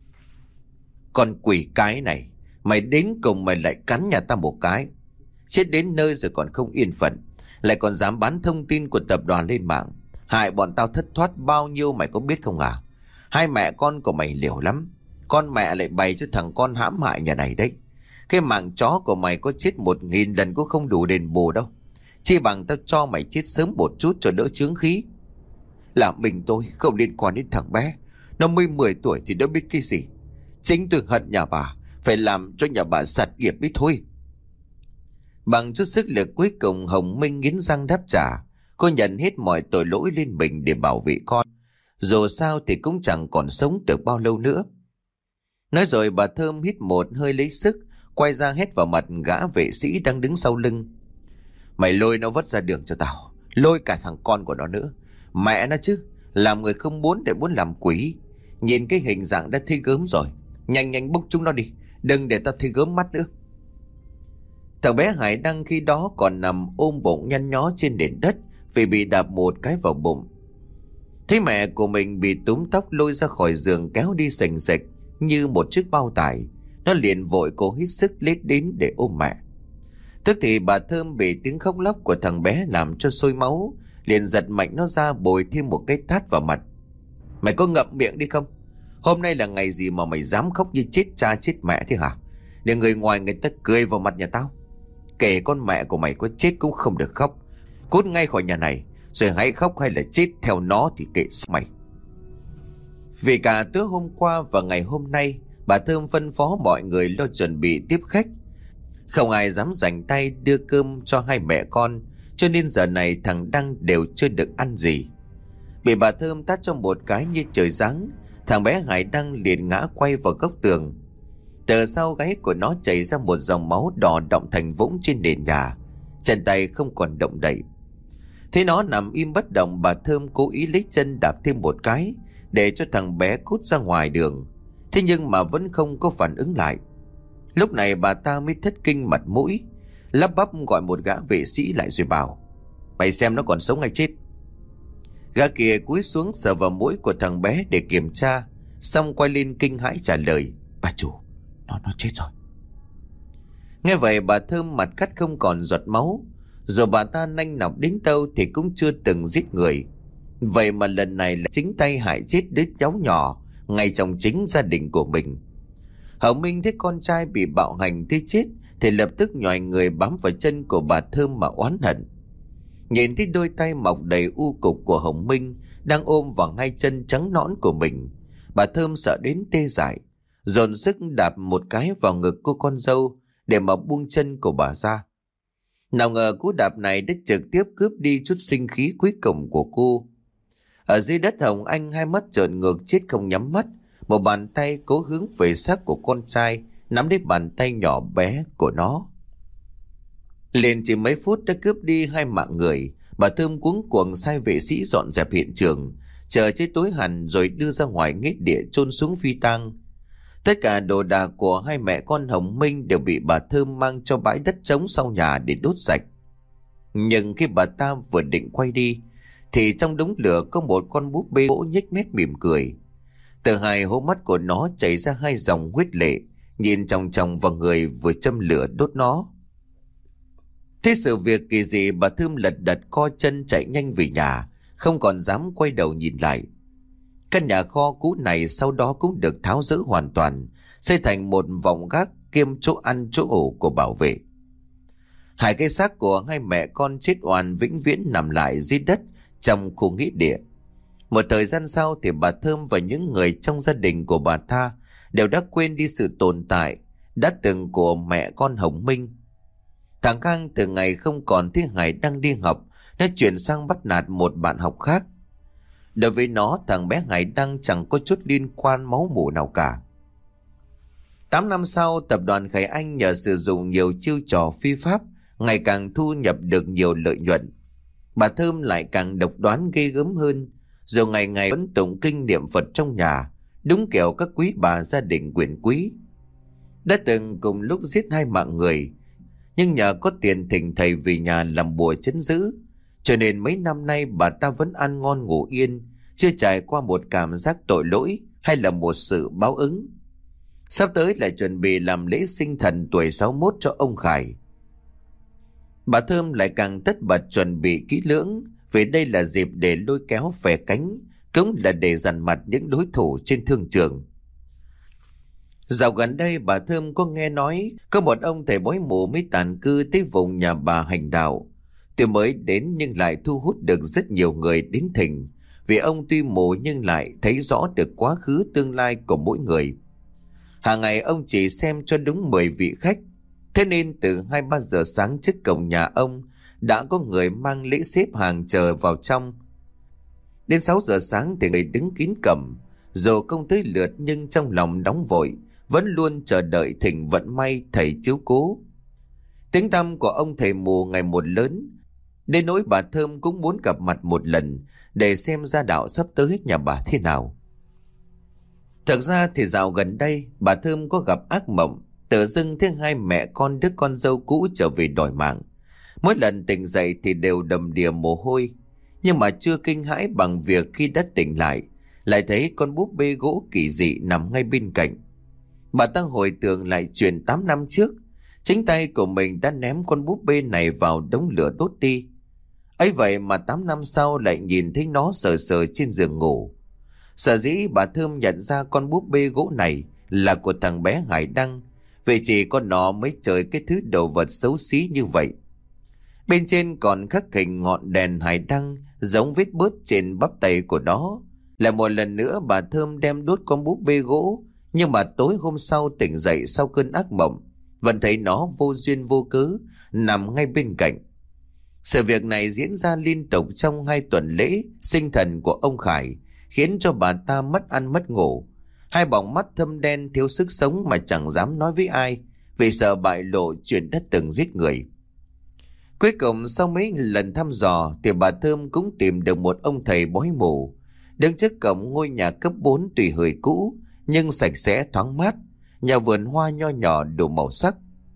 Con quỷ cái này, mày đến cùng mày lại cắn nhà ta một cái. Chết đến nơi rồi còn không yên phận, lại còn dám bán thông tin của tập đoàn lên mạng, hại bọn tao thất thoát bao nhiêu mày có biết không à? Hai mẹ con của mày liều lắm, con mẹ lại bày cho thằng con hãm hại nhà này đấy. Cái mạng chó của mày có chết một nghìn lần cũng không đủ đền bù đâu. Chi bằng tao cho mày chết sớm một chút cho đỡ chướng khí. Là mình tôi không liên quan đến thằng bé, nó mới mười tuổi thì đã biết cái gì. Chính tôi hận nhà bà, phải làm cho nhà bà sạt nghiệp biết thôi. Bằng chút sức lực cuối cùng, Hồng Minh nghiến răng đáp trả. Cô nhận hết mọi tội lỗi lên mình để bảo vệ con. Dù sao thì cũng chẳng còn sống được bao lâu nữa. Nói rồi bà Thơm hít một hơi lấy sức, quay ra hét vào mặt gã vệ sĩ đang đứng sau lưng. Mày lôi nó vất ra đường cho tao, lôi cả thằng con của nó nữa. Mẹ nó chứ, làm người không muốn để muốn làm quỷ. Nhìn cái hình dạng đã thấy gớm rồi. Nhanh nhanh bốc chúng nó đi, đừng để tao thấy gớm mắt nữa. Thằng bé Hải Đăng khi đó còn nằm ôm bụng nhăn nhó trên nền đất vì bị đạp một cái vào bụng. Thấy mẹ của mình bị túm tóc lôi ra khỏi giường kéo đi sành sạch như một chiếc bao tải, nó liền vội cố hít sức lết đến để ôm mẹ. Tức thì bà Thơm bị tiếng khóc lóc của thằng bé làm cho sôi máu, liền giật mạnh nó ra bồi thêm một cái tát vào mặt. Mày có ngậm miệng đi không? Hôm nay là ngày gì mà mày dám khóc như chết cha chết mẹ thế hả? Để người ngoài người ta cười vào mặt nhà tao. Kể con mẹ của mày có chết cũng không được khóc. Cút ngay khỏi nhà này, rồi hãy khóc hay là chết theo nó thì kệ mày. Vì cả tối hôm qua và ngày hôm nay, bà Thơm phân phó mọi người lo chuẩn bị tiếp khách. Không ai dám rảnh tay đưa cơm cho hai mẹ con, cho nên giờ này thằng Đăng đều chưa được ăn gì. Bị bà Thơm tát cho một cái như trời giáng, thằng bé Hải Đăng liền ngã quay vào góc tường. Từ sau gáy của nó chảy ra một dòng máu đỏ đọng thành vũng trên nền nhà, chân tay không còn động đậy. Thế nó nằm im bất động, bà Thơm cố ý lấy chân đạp thêm một cái để cho thằng bé cút ra ngoài đường. Thế nhưng mà vẫn không có phản ứng lại. Lúc này bà ta mới thất kinh mặt mũi, lắp bắp gọi một gã vệ sĩ lại rồi bảo: Mày xem nó còn sống hay chết. Gã kia cúi xuống sờ vào mũi của thằng bé để kiểm tra, xong quay lên kinh hãi trả lời: Bà chủ, nó nó chết rồi. Nghe vậy bà Thơm mặt cắt không còn giọt máu. Rồi bà ta nanh nọc đến đâu thì cũng chưa từng giết người, vậy mà lần này là chính tay hại chết đứa cháu nhỏ ngay trong chính gia đình của mình. Hồng Minh thấy con trai bị bạo hành tới chết thì lập tức nhoài người bám vào chân của bà Thơm mà oán hận. Nhìn thấy đôi tay mọc đầy u cục của Hồng Minh đang ôm vào hai chân trắng nõn của mình, bà Thơm sợ đến tê dại, dồn sức đạp một cái vào ngực cô con dâu để mà buông chân của bà ra. Nào ngờ cú đạp này đã trực tiếp cướp đi chút sinh khí cuối cùng của cô. Ở dưới đất, Hồng Anh hai mắt trợn ngược chết không nhắm mắt, một bàn tay cố hướng về xác của con trai nắm lấy bàn tay nhỏ bé của nó. Liền chỉ mấy phút đã cướp đi hai mạng người. Bà Thơm cuống cuồng sai vệ sĩ dọn dẹp hiện trường, chờ chết tối hẳn rồi đưa ra ngoài nghĩa địa chôn xuống phi tang. Tất cả đồ đạc của hai mẹ con Hồng Minh đều bị bà Thơm mang cho bãi đất trống sau nhà để đốt sạch. Nhưng khi bà ta vừa định quay đi thì trong đống lửa có một con búp bê gỗ nhếch mép mỉm cười. Từ hai hố mắt của nó chảy ra hai dòng huyết lệ, nhìn chòng chòng vào người vừa châm lửa đốt nó. Thế sự việc kỳ dị, bà Thơm lật đật co chân chạy nhanh về nhà, không còn dám quay đầu nhìn lại. Căn nhà kho cũ này sau đó cũng được tháo dỡ hoàn toàn, xây thành một vòng gác kiêm chỗ ăn chỗ ngủ của bảo vệ. Hai cái xác của hai mẹ con chết oan vĩnh viễn nằm lại dưới đất trong khu nghĩa địa. Một thời gian sau thì bà Thơm và những người trong gia đình của bà ta đều đã quên đi sự tồn tại đã từng của mẹ con Hồng Minh. Thằng Khang từ ngày không còn thấy Hải đang đi học, nó chuyển sang bắt nạt một bạn học khác. Đối với nó, thằng bé Hải Đăng chẳng có chút liên quan máu mủ nào cả. Tám năm sau, tập đoàn Khải Anh nhờ sử dụng nhiều chiêu trò phi pháp, ngày càng thu nhập được nhiều lợi nhuận. Bà Thơm lại càng độc đoán ghê gớm hơn, rồi ngày ngày vẫn tụng kinh niệm Phật trong nhà, đúng kiểu các quý bà gia đình quyền quý. Đã từng cùng lúc giết hai mạng người, nhưng nhờ có tiền thỉnh thầy về nhà làm bùa trấn giữ, cho nên mấy năm nay bà ta vẫn ăn ngon ngủ yên, chưa trải qua một cảm giác tội lỗi hay là một sự báo ứng. Sắp tới lại chuẩn bị làm lễ sinh thần tuổi sáu mươi mốt cho ông Khải. Bà Thơm lại càng tất bật chuẩn bị kỹ lưỡng, vì đây là dịp để lôi kéo phe cánh, cũng là để dằn mặt những đối thủ trên thương trường. Dạo gần đây bà Thơm có nghe nói có một ông thầy bói mù mới tản cư tới vùng nhà bà hành đạo. Tuy mới đến nhưng lại thu hút được rất nhiều người đến thỉnh, vì ông tuy mù nhưng lại thấy rõ được quá khứ tương lai của mỗi người. Hàng ngày ông chỉ xem cho đúng mười vị khách. Thế nên từ hai ba giờ sáng trước cổng nhà ông đã có người mang lễ xếp hàng chờ vào trong. Đến sáu giờ sáng thì người đứng kín cổng. Dù không tới lượt nhưng trong lòng nóng vội, vẫn luôn chờ đợi thỉnh vận may thầy chiếu cố. Tiếng tăm của ông thầy mù ngày một lớn, đến nỗi bà Thơm cũng muốn gặp mặt một lần để xem gia đạo sắp tới nhà bà thế nào. Thực ra thì dạo gần đây bà Thơm có gặp ác mộng, tự dưng thấy hai mẹ con đứa con dâu cũ trở về đòi mạng. Mỗi lần tỉnh dậy thì đều đầm đìa mồ hôi, nhưng mà chưa kinh hãi bằng việc khi đã tỉnh lại lại thấy con búp bê gỗ kỳ dị nằm ngay bên cạnh. Bà ta hồi tưởng lại chuyện tám năm trước, chính tay của mình đã ném con búp bê này vào đống lửa đốt đi. Ấy vậy mà tám năm sau lại nhìn thấy nó sờ sờ trên giường ngủ. Sở dĩ bà Thơm nhận ra con búp bê gỗ này là của thằng bé Hải Đăng, vì chỉ con nó mới chơi cái thứ đồ vật xấu xí như vậy. Bên trên còn khắc hình ngọn đèn Hải Đăng giống vết bớt trên bắp tay của nó. Lại một lần nữa bà Thơm đem đốt con búp bê gỗ, nhưng mà tối hôm sau tỉnh dậy sau cơn ác mộng vẫn thấy nó vô duyên vô cớ nằm ngay bên cạnh. Sự việc này diễn ra liên tục trong hai tuần lễ sinh thần của ông Khải, khiến cho bà ta mất ăn mất ngủ. Hai bọng mắt thâm đen thiếu sức sống mà chẳng dám nói với ai, vì sợ bại lộ chuyện đã từng giết người. Cuối cùng sau mấy lần thăm dò thì bà Thơm cũng tìm được một ông thầy bói mù đứng trước cổng ngôi nhà cấp bốn tùy hời cũ nhưng sạch sẽ thoáng mát, nhà vườn hoa nho nhỏ đủ màu sắc.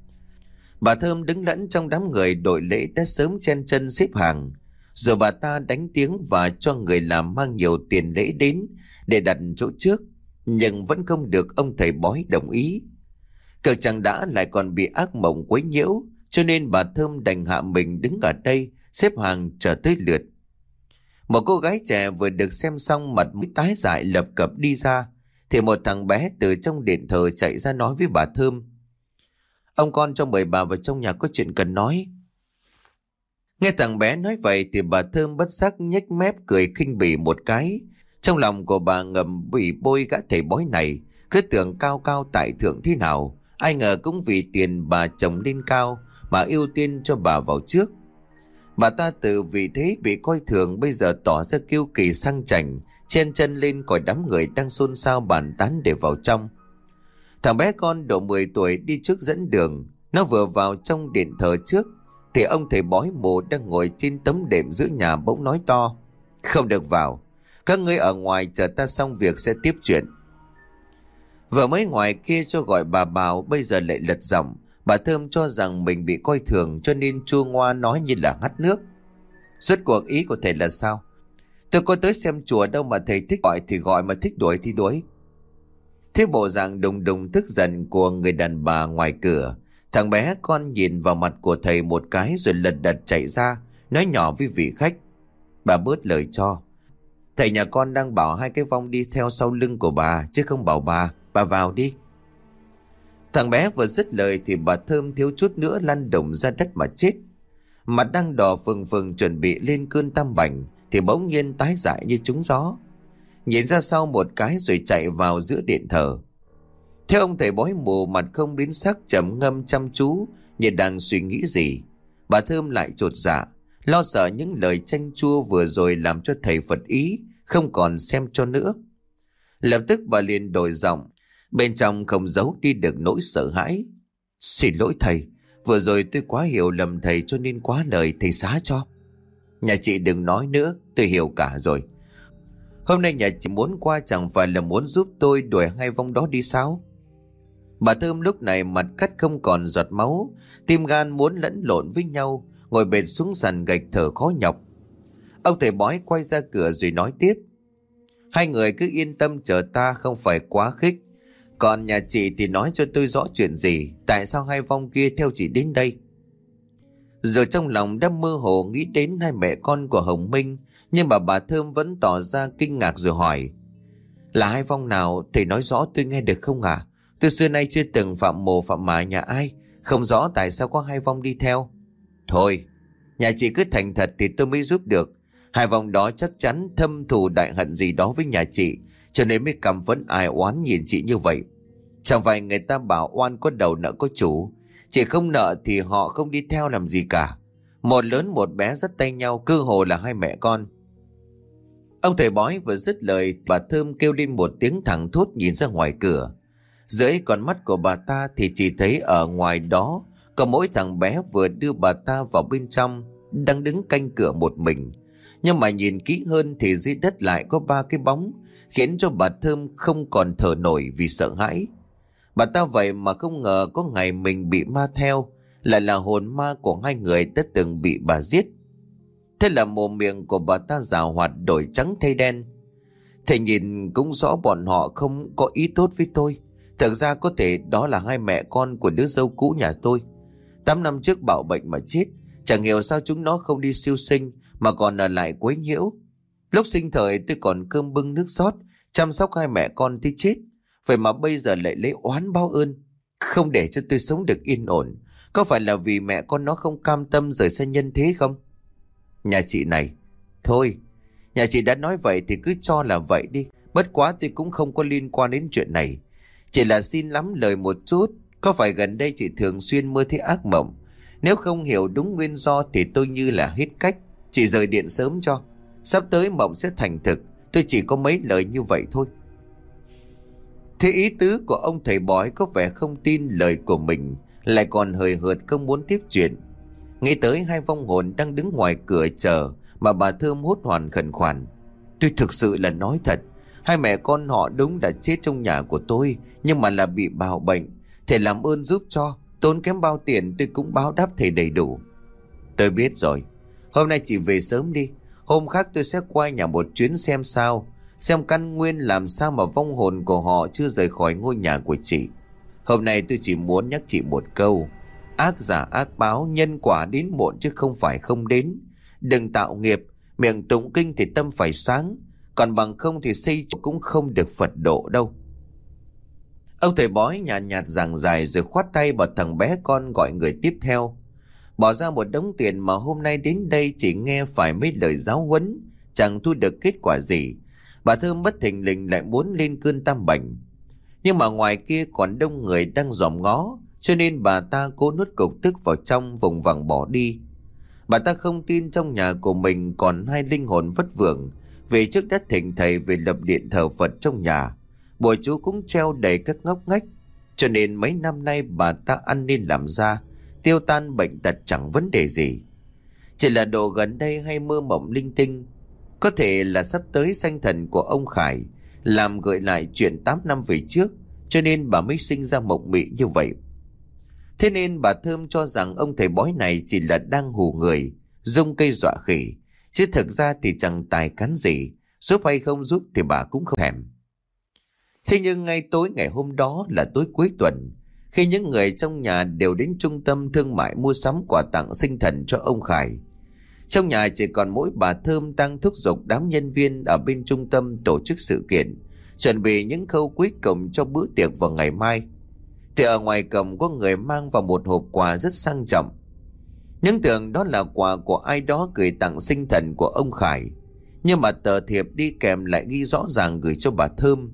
Bà Thơm đứng lẫn trong đám người đội lễ đã sớm chen chân xếp hàng, rồi bà ta đánh tiếng và cho người làm mang nhiều tiền lễ đến để đặt chỗ trước, nhưng vẫn không được ông thầy bói đồng ý. Cực chẳng đã lại còn bị ác mộng quấy nhiễu, cho nên bà Thơm đành hạ mình đứng ở đây xếp hàng chờ tới lượt. Một cô gái trẻ vừa được xem xong mặt mũi tái dại lập cập đi ra, thì một thằng bé từ trong điện thờ chạy ra nói với bà Thơm: "Ông con cho mời bà vào trong nhà có chuyện cần nói." Nghe thằng bé nói vậy thì bà Thơm bất giác nhếch mép cười khinh bỉ một cái. Trong lòng của bà ngầm bị bôi gã thầy bói này, cứ tưởng cao cao tại thượng thế nào, ai ngờ cũng vì tiền bà chồng lên cao mà ưu tiên cho bà vào trước. Bà ta từ vị thế bị coi thường bây giờ tỏ ra kiêu kỳ sang chảnh, chen chân lên còi đám người đang xôn xao bàn tán để vào trong. Thằng bé con độ mười tuổi đi trước dẫn đường. Nó vừa vào trong điện thờ trước thì ông thầy bói mù đang ngồi trên tấm đệm giữa nhà bỗng nói to: "Không được vào, các ngươi ở ngoài chờ ta xong việc sẽ tiếp chuyện." Vừa mới ngoài kia cho gọi bà vào bây giờ lại lật giọng. Bà Thơm cho rằng mình bị coi thường cho nên chua ngoa nói như là hắt nước: "Rốt cuộc ý của thầy là sao? Tôi có tới xem chùa đâu mà thầy thích gọi thì gọi, mà thích đuổi thì đuổi." Thế bộ dạng đùng đùng tức giận của người đàn bà ngoài cửa, thằng bé con nhìn vào mặt của thầy một cái rồi lật đật chạy ra, nói nhỏ với vị khách: "Bà bớt lời cho. Thầy nhà con đang bảo hai cái vong đi theo sau lưng của bà, chứ không bảo bà. Bà vào đi." Thằng bé vừa dứt lời thì bà Thơm thiếu chút nữa lăn đùng ra đất mà chết. Mặt đang đỏ phừng phừng chuẩn bị lên cơn tam bành thì bỗng nhiên tái dại như trúng gió, nhìn ra sau một cái rồi chạy vào giữa điện thờ. Theo ông thầy bói mù mặt không biến sắc trầm ngâm chăm chú như đang suy nghĩ gì. Bà Thơm lại chột dạ, lo sợ những lời chanh chua vừa rồi làm cho thầy phật ý, không còn xem cho nữa. Lập tức bà liền đổi giọng, bên trong không giấu đi được nỗi sợ hãi: "Xin lỗi thầy, vừa rồi tôi quá hiểu lầm thầy cho nên quá lời, thầy xá cho." "Nhà chị đừng nói nữa, tôi hiểu cả rồi. Hôm nay nhà chị muốn qua chẳng phải là muốn giúp tôi đuổi hai vong đó đi sao?" Bà Thơm lúc này mặt cắt không còn giọt máu, tim gan muốn lẫn lộn với nhau, ngồi bệt xuống sàn gạch thở khó nhọc. Ông thầy bói quay ra cửa rồi nói tiếp: "Hai người cứ yên tâm chờ ta, không phải quá khích. Còn nhà chị thì nói cho tôi rõ chuyện gì, tại sao hai vong kia theo chị đến đây?" Rồi trong lòng đã mơ hồ nghĩ đến hai mẹ con của Hồng Minh, nhưng mà bà Thơm vẫn tỏ ra kinh ngạc rồi hỏi: "Là hai vong nào, thầy nói rõ tôi nghe được không à? Tôi xưa nay chưa từng phạm mồ phạm mả nhà ai, không rõ tại sao có hai vong đi theo." "Thôi, nhà chị cứ thành thật thì tôi mới giúp được. Hai vong đó chắc chắn thâm thù đại hận gì đó với nhà chị, cho nên mới căm phẫn ai oán nhìn chị như vậy. Chẳng phải người ta bảo oan có đầu nợ có chủ, Chỉ không nợ thì họ không đi theo làm gì cả. Một lớn một bé dắt tay nhau, cơ hồ là hai mẹ con. Ông thầy bói vừa dứt lời, bà Thơm kêu lên một tiếng thẳng thốt nhìn ra ngoài cửa. Dưới con mắt của bà ta thì chỉ thấy ở ngoài đó có mỗi thằng bé vừa đưa bà ta vào bên trong đang đứng canh cửa một mình. Nhưng mà nhìn kỹ hơn thì dưới đất lại có ba cái bóng, khiến cho bà Thơm không còn thở nổi vì sợ hãi. Bà ta vậy mà không ngờ có ngày mình bị ma theo, lại là hồn ma của hai người đã từng bị bà giết. Thế là mồm miệng của bà ta giảo hoạt đổi trắng thay đen. Thầy nhìn cũng rõ bọn họ không có ý tốt với tôi. Thực ra có thể đó là hai mẹ con của đứa dâu cũ nhà tôi. Tám năm trước bạo bệnh mà chết. Chẳng hiểu sao chúng nó không đi siêu sinh mà còn ở lại quấy nhiễu. Lúc sinh thời tôi còn cơm bưng nước rót, chăm sóc hai mẹ con tới chết. Vậy mà bây giờ lại lấy oán báo ơn, không để cho tôi sống được yên ổn. Có phải là vì mẹ con nó không cam tâm rời xa nhân thế không? Nhà chị này, thôi, nhà chị đã nói vậy thì cứ cho là vậy đi. Bất quá tôi cũng không có liên quan đến chuyện này. Chỉ là xin lắm lời một chút. Có phải gần đây chị thường xuyên mơ thấy ác mộng? Nếu không hiểu đúng nguyên do thì tôi như là hết cách. Chị rời điện sớm cho. Sắp tới mộng sẽ thành thực. Tôi chỉ có mấy lời như vậy thôi. Thế ý tứ của ông thầy bói có vẻ không tin lời của mình, lại còn hời hợt không muốn tiếp chuyện. Nghĩ tới hai vong hồn đang đứng ngoài cửa chờ mà bà Thơm hốt hoảng khẩn khoản. Tôi thực sự là nói thật, hai mẹ con họ đúng đã chết trong nhà của tôi, nhưng mà là bị bạo bệnh. Thầy làm ơn giúp cho, tốn kém bao tiền tôi cũng báo đáp thầy đầy đủ. Tôi biết rồi, hôm nay chị về sớm đi. Hôm khác tôi sẽ qua nhà một chuyến xem sao, xem căn nguyên làm sao mà vong hồn của họ chưa rời khỏi ngôi nhà của chị. Hôm nay tôi chỉ muốn nhắc chị một câu: ác giả ác báo, nhân quả đến muộn chứ không phải không đến. Đừng tạo nghiệp, miệng tụng kinh thì tâm phải sáng, còn bằng không thì xây cũng không được Phật độ đâu. Ông thầy bói nhàn nhạt, nhạt giảng dài rồi khoát tay bảo thằng bé con gọi người tiếp theo. Bỏ ra một đống tiền mà hôm nay đến đây chỉ nghe phải mấy lời giáo huấn, chẳng thu được kết quả gì. Bà Thơm bất thình lình lại muốn lên cơn tam bệnh. Nhưng mà ngoài kia còn đông người đang dòm ngó, cho nên bà ta cố nuốt cục tức vào trong, vùng vằng bỏ đi. Bà ta không tin trong nhà của mình còn hai linh hồn vất vưởng, vì trước đất thỉnh thầy về lập điện thờ Phật trong nhà. Bùa chú cũng treo đầy các ngóc ngách, cho nên mấy năm nay bà ta ăn nên làm ra, tiêu tan bệnh tật chẳng vấn đề gì. Chỉ là độ gần đây hay mơ mộng linh tinh. Có thể là sắp tới sanh thần của ông Khải làm gợi lại chuyện tám năm về trước, cho nên bà mới sinh ra mộng mị như vậy. Thế nên bà Thơm cho rằng ông thầy bói này chỉ là đang hù người, dung cây dọa khỉ, chứ thực ra thì chẳng tài cán gì, giúp hay không giúp thì bà cũng không thèm. Thế nhưng ngay tối ngày hôm đó là tối cuối tuần, khi những người trong nhà đều đến trung tâm thương mại mua sắm quà tặng sinh thần cho ông Khải, trong nhà chỉ còn mỗi bà Thơm đang thúc giục đám nhân viên ở bên trung tâm tổ chức sự kiện, chuẩn bị những khâu cuối cùng cho bữa tiệc vào ngày mai. Thì ở ngoài cổng có người mang vào một hộp quà rất sang trọng. Những tưởng đó là quà của ai đó gửi tặng sinh thần của ông Khải, nhưng mà tờ thiệp đi kèm lại ghi rõ ràng gửi cho bà Thơm.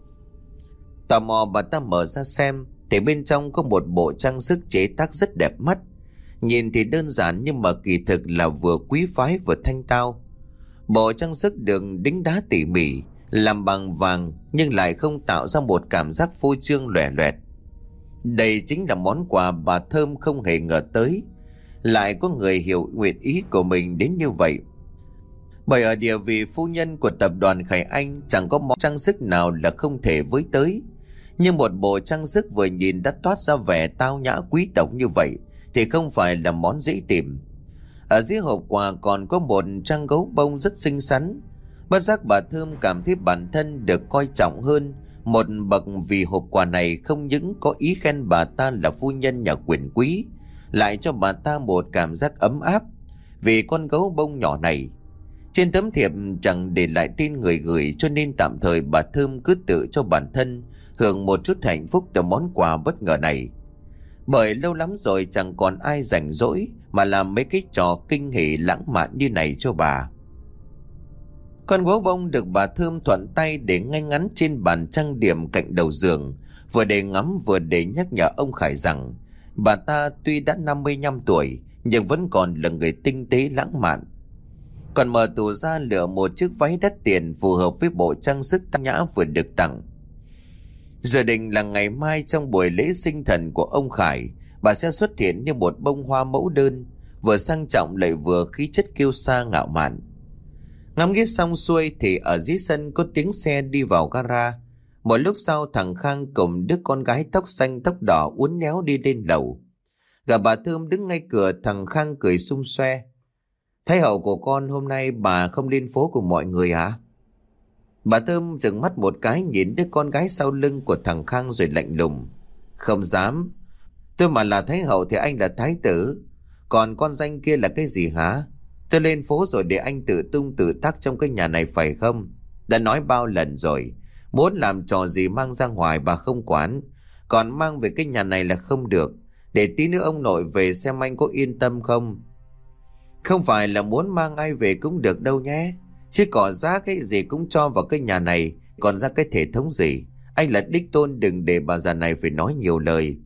Tò mò bà ta mở ra xem, thì bên trong có một bộ trang sức chế tác rất đẹp mắt. Nhìn thì đơn giản nhưng mà kỳ thực là vừa quý phái vừa thanh tao. Bộ trang sức được đính đá tỉ mỉ, làm bằng vàng nhưng lại không tạo ra một cảm giác phô trương lòe loẹt. Đây chính là món quà bà Thơm không hề ngờ tới, lại có người hiểu nguyện ý của mình đến như vậy. Bởi ở địa vị phu nhân của tập đoàn Khải Anh, chẳng có món trang sức nào là không thể với tới. Nhưng một bộ trang sức vừa nhìn đã toát ra vẻ tao nhã quý tộc như vậy thì không phải là món dễ tìm. Ở dưới hộp quà còn có một trang gấu bông rất xinh xắn. Bất giác bà Thơm cảm thấy bản thân được coi trọng hơn một bậc, vì hộp quà này không những có ý khen bà ta là phu nhân nhà quyền quý, lại cho bà ta một cảm giác ấm áp vì con gấu bông nhỏ này. Trên tấm thiệp chẳng để lại tên người gửi, cho nên tạm thời bà Thơm cứ tự cho bản thân hưởng một chút hạnh phúc từ món quà bất ngờ này. Bởi lâu lắm rồi chẳng còn ai rảnh rỗi mà làm mấy cái trò kinh hỉ lãng mạn như này cho bà. Con gấu bông được bà Thơm thuận tay để ngay ngắn trên bàn trang điểm cạnh đầu giường, vừa để ngắm vừa để nhắc nhở ông Khải rằng Bà ta tuy đã năm mươi lăm tuổi nhưng vẫn còn là người tinh tế lãng mạn. Còn mở tủ ra lựa một chiếc váy đắt tiền phù hợp với bộ trang sức tao nhã vừa được tặng. Dự định là ngày mai trong buổi lễ sinh thần của ông Khải, bà sẽ xuất hiện như một bông hoa mẫu đơn, vừa sang trọng lại vừa khí chất kiêu sa ngạo mạn. Ngắm nghía xong xuôi thì ở dưới sân có tiếng xe đi vào gara. Một lúc sau thằng Khang cùng đứa con gái tóc xanh tóc đỏ uốn éo đi lên lầu. Gặp bà Thơm đứng ngay cửa, thằng Khang cười sum xoe. Thái hậu của con hôm nay bà không lên phố cùng mọi người hả? Bà Thơm dừng mắt một cái nhìn đứa con gái sau lưng của thằng Khang rồi lạnh lùng. Không dám. Tôi mà là thái hậu thì anh là thái tử. Còn con danh kia là cái gì hả? Tôi lên phố rồi để anh tự tung tự tác trong cái nhà này phải không? Đã nói bao lần rồi. Muốn làm trò gì mang ra ngoài bà không quản. Còn mang về cái nhà này là không được. Để tí nữa ông nội về xem anh có yên tâm không? Không phải là muốn mang ai về cũng được đâu nhé. Chứ cỏ giá cái gì cũng cho vào cái nhà này. Còn ra cái thể thống gì? Anh là đích tôn, đừng để bà già này phải nói nhiều lời.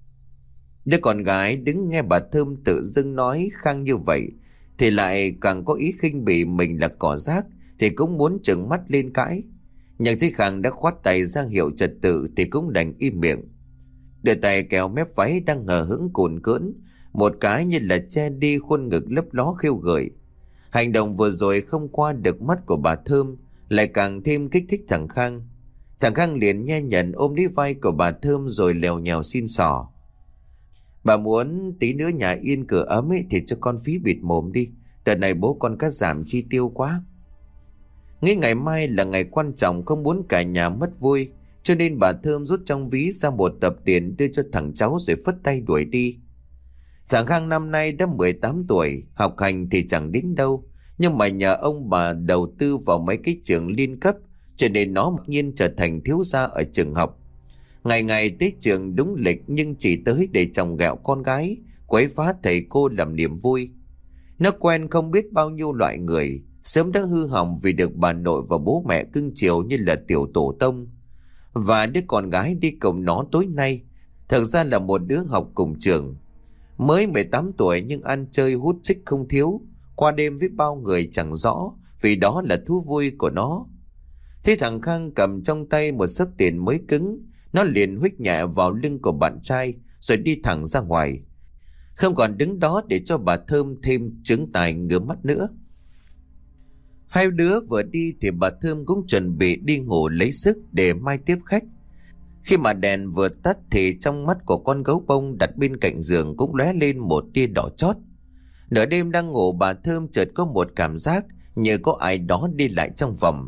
Đứa con gái đứng nghe bà Thơm tự dưng nói Khang như vậy thì lại càng có ý khinh bỉ mình là cỏ rác, thì cũng muốn trừng mắt lên cãi. Nhưng thấy Khang đã khoát tay ra hiệu trật tự thì cũng đành im miệng. Đưa tay kéo mép váy đang ngờ hững cùn cưỡn một cái như là che đi khuôn ngực lấp ló khiêu gợi. Hành động vừa rồi không qua được mắt của bà Thơm, lại càng thêm kích thích thằng Khang. Thằng Khang liền nhe nhận ôm lấy vai của bà Thơm rồi lèo nhèo xin xỏ. Bà muốn tí nữa nhà yên cửa ấm ấy thì cho con phí bịt mồm đi. Đợt này bố con cắt giảm chi tiêu quá. Nghĩ ngày mai là ngày quan trọng, không muốn cả nhà mất vui, cho nên bà Thơm rút trong ví ra một tập tiền đưa cho thằng cháu rồi phất tay đuổi đi. Thằng Khang năm nay đã mười tám tuổi, học hành thì chẳng đến đâu, nhưng mà nhờ ông bà đầu tư vào mấy cái trường liên cấp, cho nên nó mặc nhiên trở thành thiếu gia ở trường học. Ngày ngày tới trường đúng lịch nhưng chỉ tới để chồng ghẹo con gái, quấy phá thầy cô làm niềm vui. Nó quen không biết bao nhiêu loại người, sớm đã hư hỏng vì được bà nội và bố mẹ cưng chiều như là tiểu tổ tông. Và đứa con gái đi cùng nó tối nay thật ra là một đứa học cùng trường. Mới mười tám tuổi nhưng ăn chơi hút chích không thiếu, qua đêm với bao người chẳng rõ, vì đó là thú vui của nó. Thế thằng Khang cầm trong tay một xấp tiền mới cứng, nó liền huých nhẹ vào lưng của bạn trai rồi đi thẳng ra ngoài, không còn đứng đó để cho bà Thơm thêm chứng tài ngứa mắt nữa. Hai đứa vừa đi thì bà Thơm cũng chuẩn bị đi ngủ lấy sức để mai tiếp khách. Khi mà đèn vừa tắt thì trong mắt của con gấu bông đặt bên cạnh giường cũng lóe lên một tia đỏ chót. Nửa đêm đang ngủ, bà Thơm chợt có một cảm giác như có ai đó đi lại trong phòng.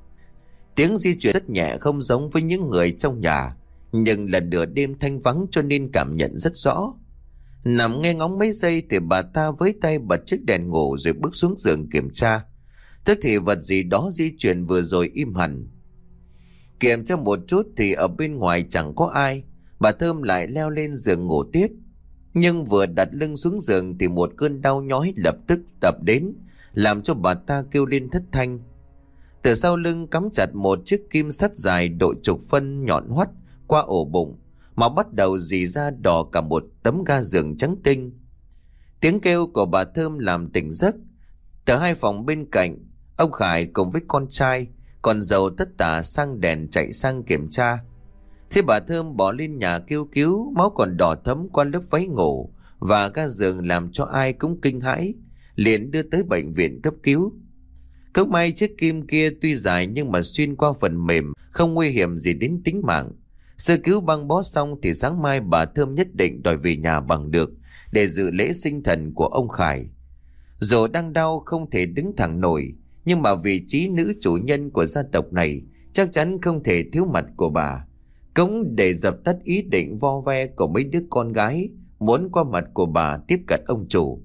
Tiếng di chuyển rất nhẹ, không giống với những người trong nhà, nhưng là nửa đêm thanh vắng cho nên cảm nhận rất rõ. Nằm nghe ngóng mấy giây thì bà ta với tay bật chiếc đèn ngủ rồi bước xuống giường kiểm tra. Tức thì vật gì đó di chuyển vừa rồi im hẳn. Kiểm tra một chút thì ở bên ngoài chẳng có ai. Bà Thơm lại leo lên giường ngủ tiếp. Nhưng vừa đặt lưng xuống giường thì một cơn đau nhói lập tức tập đến, làm cho bà ta kêu lên thất thanh. Từ sau lưng cắm chặt một chiếc kim sắt dài độ chục phân nhọn hoắt qua ổ bụng, mà bắt đầu rỉ ra đỏ cả một tấm ga giường trắng tinh. Tiếng kêu của bà Thơm làm tỉnh giấc. Từ hai phòng bên cạnh, ông Khải cùng với con trai, con dâu tất tả sang đèn chạy sang kiểm tra. Thế bà Thơm bỏ lên nhà kêu cứu, máu còn đỏ thấm qua lớp váy ngủ và ga giường làm cho ai cũng kinh hãi, liền đưa tới bệnh viện cấp cứu. Cũng may chiếc kim kia tuy dài nhưng mà xuyên qua phần mềm, không nguy hiểm gì đến tính mạng. Sơ cứu băng bó xong thì sáng mai bà Thơm nhất định đòi về nhà bằng được để dự lễ sinh thần của ông Khải. Dù đang đau không thể đứng thẳng nổi, nhưng mà vị trí nữ chủ nhân của gia tộc này chắc chắn không thể thiếu mặt của bà, cũng để dập tắt ý định vo ve của mấy đứa con gái muốn qua mặt của bà tiếp cận ông chủ.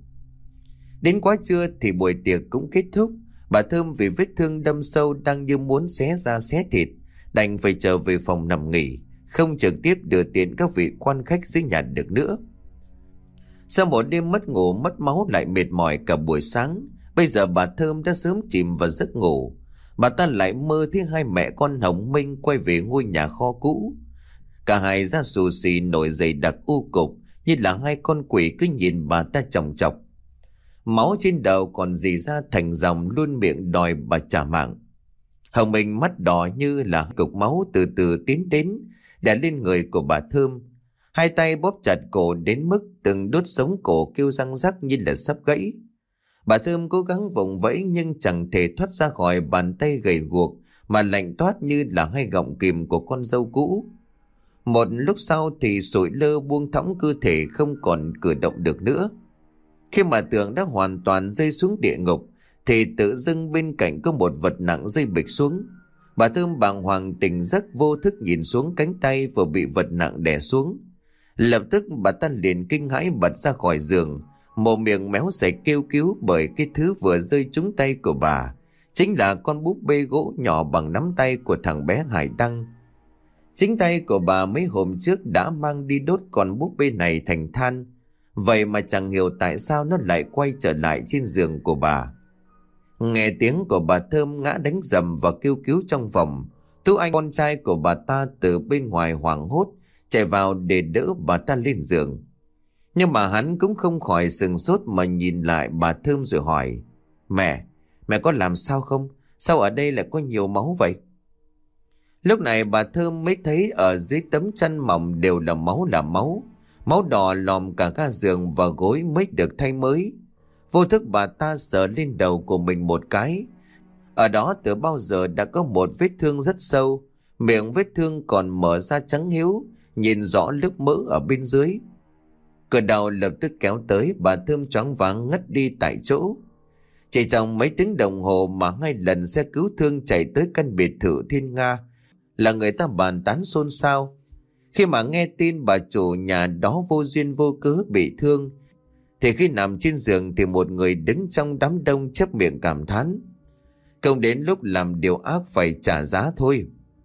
Đến quá trưa thì buổi tiệc cũng kết thúc. Bà Thơm vì vết thương đâm sâu đang như muốn xé da xé thịt, đành phải trở về phòng nằm nghỉ, không trực tiếp đưa tiền các vị quan khách dưới nhà được nữa. Sau một đêm mất ngủ mất máu lại mệt mỏi cả buổi sáng, bây giờ bà Thơm đã sớm chìm vào giấc ngủ. Bà ta lại mơ thấy hai mẹ con Hồng Minh quay về ngôi nhà kho cũ. Cả hai da xù xì nổi dày đặc u cục như là hai con quỷ cứ nhìn bà ta chòng chọc. Máu trên đầu còn rỉ ra thành dòng, luôn miệng đòi bà trả mạng. Hồng Minh mắt đỏ như là cục máu từ từ tiến đến, đè lên người của bà Thơm. Hai tay bóp chặt cổ đến mức từng đốt sống cổ kêu răng rắc như là sắp gãy. Bà Thơm cố gắng vùng vẫy nhưng chẳng thể thoát ra khỏi bàn tay gầy guộc mà lạnh toát như là hai gọng kìm của con dâu cũ. Một lúc sau thì sụi lơ buông thõng cơ thể, không còn cử động được nữa. Khi mà tưởng đã hoàn toàn rơi xuống địa ngục thì tự dưng bên cạnh có một vật nặng rơi bịch xuống. Bà Thơm bàng hoàng tỉnh giấc, vô thức nhìn xuống cánh tay vừa bị vật nặng đè xuống. Lập tức bà ta liền kinh hãi bật ra khỏi giường, mồm miệng méo sạch kêu cứu, bởi cái thứ vừa rơi trúng tay của bà chính là con búp bê gỗ nhỏ bằng nắm tay của thằng bé Hải Đăng. Chính tay của bà mấy hôm trước đã mang đi đốt con búp bê này thành than. Vậy mà chẳng hiểu tại sao nó lại quay trở lại trên giường của bà. Nghe tiếng của bà Thơm ngã đánh rầm và kêu cứu trong phòng, Tú Anh con trai của bà ta từ bên ngoài hoảng hốt chạy vào để đỡ bà ta lên giường. Nhưng mà hắn cũng không khỏi sừng sốt mà nhìn lại bà Thơm rồi hỏi: Mẹ, mẹ có làm sao không? Sao ở đây lại có nhiều máu vậy? Lúc này bà Thơm mới thấy ở dưới tấm chăn mỏng đều là máu là máu. Máu đỏ lòm cả ga giường và gối mới được thay mới. Vô thức bà ta sờ lên đầu của mình một cái. Ở đó từ bao giờ đã có một vết thương rất sâu. Miệng vết thương còn mở ra trắng hiếu, nhìn rõ lớp mỡ ở bên dưới. Cơn đau lập tức kéo tới, bà Thơm choáng váng ngất đi tại chỗ. Chỉ trong mấy tiếng đồng hồ mà hai lần xe cứu thương chạy tới căn biệt thự Thiên Nga là người ta bàn tán xôn xao. Khi mà nghe tin bà chủ nhà đó vô duyên vô cớ bị thương, thì khi nằm trên giường thì một người đứng trong đám đông chép miệng cảm thán: không đến lúc làm điều ác phải trả giá thôi.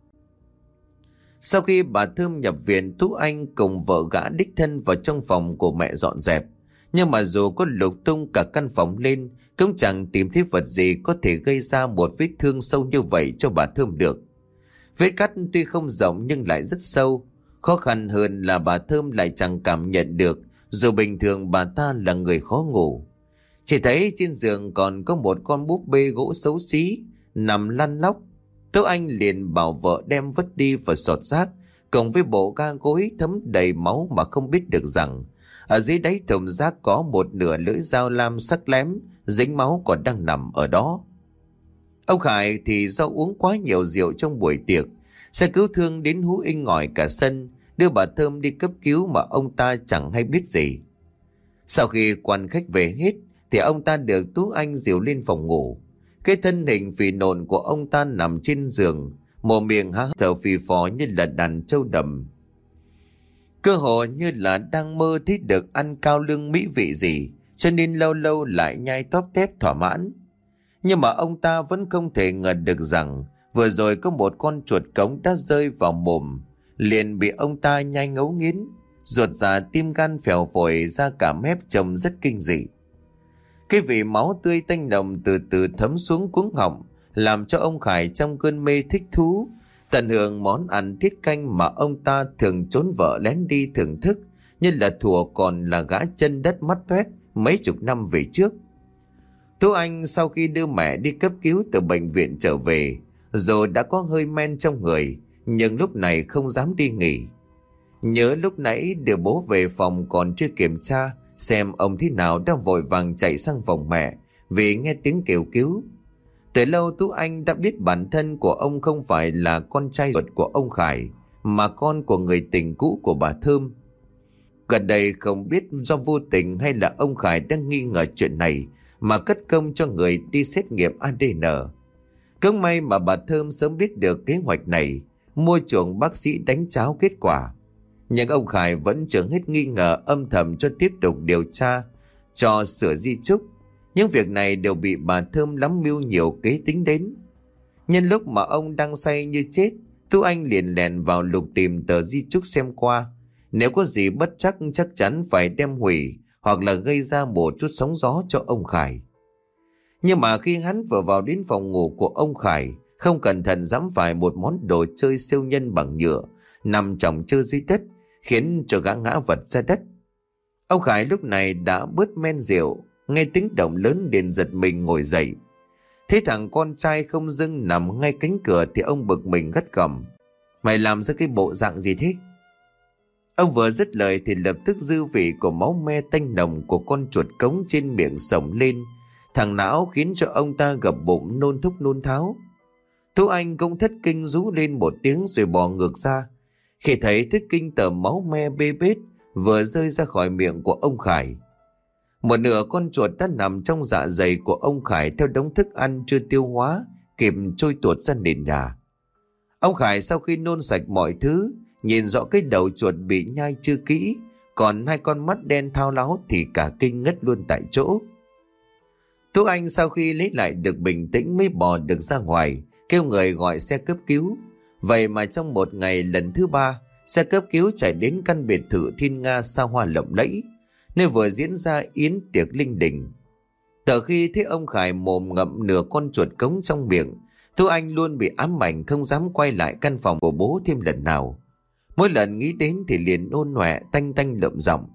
Sau khi bà Thơm nhập viện, Tú Anh cùng vợ gã đích thân vào trong phòng của mẹ dọn dẹp. Nhưng mà dù có lục tung cả căn phòng lên, cũng chẳng tìm thấy vật gì có thể gây ra một vết thương sâu như vậy cho bà Thơm được. Vết cắt tuy không rộng nhưng lại rất sâu. Khó khăn hơn là bà Thơm lại chẳng cảm nhận được, dù bình thường bà ta là người khó ngủ. Chỉ thấy trên giường còn có một con búp bê gỗ xấu xí nằm lăn lóc. Tú Anh liền bảo vợ đem vứt đi và sọt rác, cùng với bộ ga gối thấm đầy máu mà không biết được rằng ở dưới đáy thùng rác có một nửa lưỡi dao lam sắc lém dính máu còn đang nằm ở đó. Ông Khải thì do uống quá nhiều rượu trong buổi tiệc, xe cứu thương đến hú inh ỏi cả sân, đưa bà Thơm đi cấp cứu mà ông ta chẳng hay biết gì. Sau khi quan khách về hết thì ông ta được Tú Anh dìu lên phòng ngủ. Cái thân hình phì nộn của ông ta nằm trên giường, mồm miệng há thở phì phò như là đàn trâu đầm. Cơ hồ như là đang mơ thấy được ăn cao lương mỹ vị gì, cho nên lâu lâu lại nhai tóp tép thỏa mãn. Nhưng mà ông ta vẫn không thể ngờ được rằng vừa rồi có một con chuột cống đã rơi vào mồm, liền bị ông ta nhai ngấu nghiến, ruột già tim gan phèo phổi ra cả mép, trông rất kinh dị. Cái vị máu tươi tanh nồng từ từ thấm xuống cuống họng, làm cho ông Khải trong cơn mê thích thú tận hưởng món ăn tiết canh mà ông ta thường trốn vợ lén đi thưởng thức, như là thủa còn là gã chân đất mắt toét mấy chục năm về trước. Tú Anh sau khi đưa mẹ đi cấp cứu từ bệnh viện trở về, rồi đã có hơi men trong người, nhưng lúc này không dám đi nghỉ. Nhớ lúc nãy đưa bố về phòng còn chưa kiểm tra xem ông thế nào, đang vội vàng chạy sang phòng mẹ vì nghe tiếng kêu cứu. Từ lâu Tú Anh đã biết bản thân của ông không phải là con trai ruột của ông Khải, mà con của người tình cũ của bà Thơm. Gần đây không biết do vô tình hay là ông Khải đang nghi ngờ chuyện này mà cất công cho người đi xét nghiệm a đê en. Cũng may mà bà Thơm sớm biết được kế hoạch này, mua chuộc bác sĩ đánh cháo kết quả. Nhưng ông Khải vẫn chưa hết nghi ngờ, âm thầm cho tiếp tục điều tra, cho sửa di chúc. Những việc này đều bị bà Thơm lắm mưu nhiều kế tính đến. Nhân lúc mà ông đang say như chết, Tú Anh liền lèn vào lục tìm tờ di chúc xem qua. Nếu có gì bất chắc chắc chắn phải đem hủy hoặc là gây ra một chút sóng gió cho ông Khải. Nhưng mà khi hắn vừa vào đến phòng ngủ của ông Khải, không cẩn thận giẫm phải một món đồ chơi siêu nhân bằng nhựa nằm chồng chơi dưới đất, khiến cho gã ngã vật ra đất. Ông Khải lúc này đã bớt men rượu, nghe tiếng động lớn liền giật mình ngồi dậy. Thấy thằng con trai không dưng nằm ngay cánh cửa thì ông bực mình gắt gỏng: "Mày làm ra cái bộ dạng gì thế?" Ông vừa dứt lời thì lập tức dư vị của máu me tanh nồng của con chuột cống trên miệng xổng lên, thằng não khiến cho ông ta gập bụng nôn thúc nôn tháo. Tú Anh cũng thất kinh rú lên một tiếng rồi bò ngược ra. Khi thấy thức kinh tởm máu me bê bết vừa rơi ra khỏi miệng của ông Khải. Một nửa con chuột đã nằm trong dạ dày của ông Khải theo đống thức ăn chưa tiêu hóa, kịp trôi tuột ra nền nhà. Ông Khải sau khi nôn sạch mọi thứ, nhìn rõ cái đầu chuột bị nhai chưa kỹ, còn hai con mắt đen thao láo thì cả kinh ngất luôn tại chỗ. Tú Anh sau khi lấy lại được bình tĩnh mới bò được ra ngoài, kêu người gọi xe cấp cứu. Vậy mà trong một ngày lần thứ ba, xe cấp cứu chạy đến căn biệt thự thiên nga xa hoa lộng lẫy, nơi vừa diễn ra yến tiệc linh đình. Từ khi thấy ông Khải mồm ngậm nửa con chuột cống trong miệng, Tú Anh luôn bị ám ảnh không dám quay lại căn phòng của bố thêm lần nào. Mỗi lần nghĩ đến thì liền nôn nọe tanh tanh lợm giọng.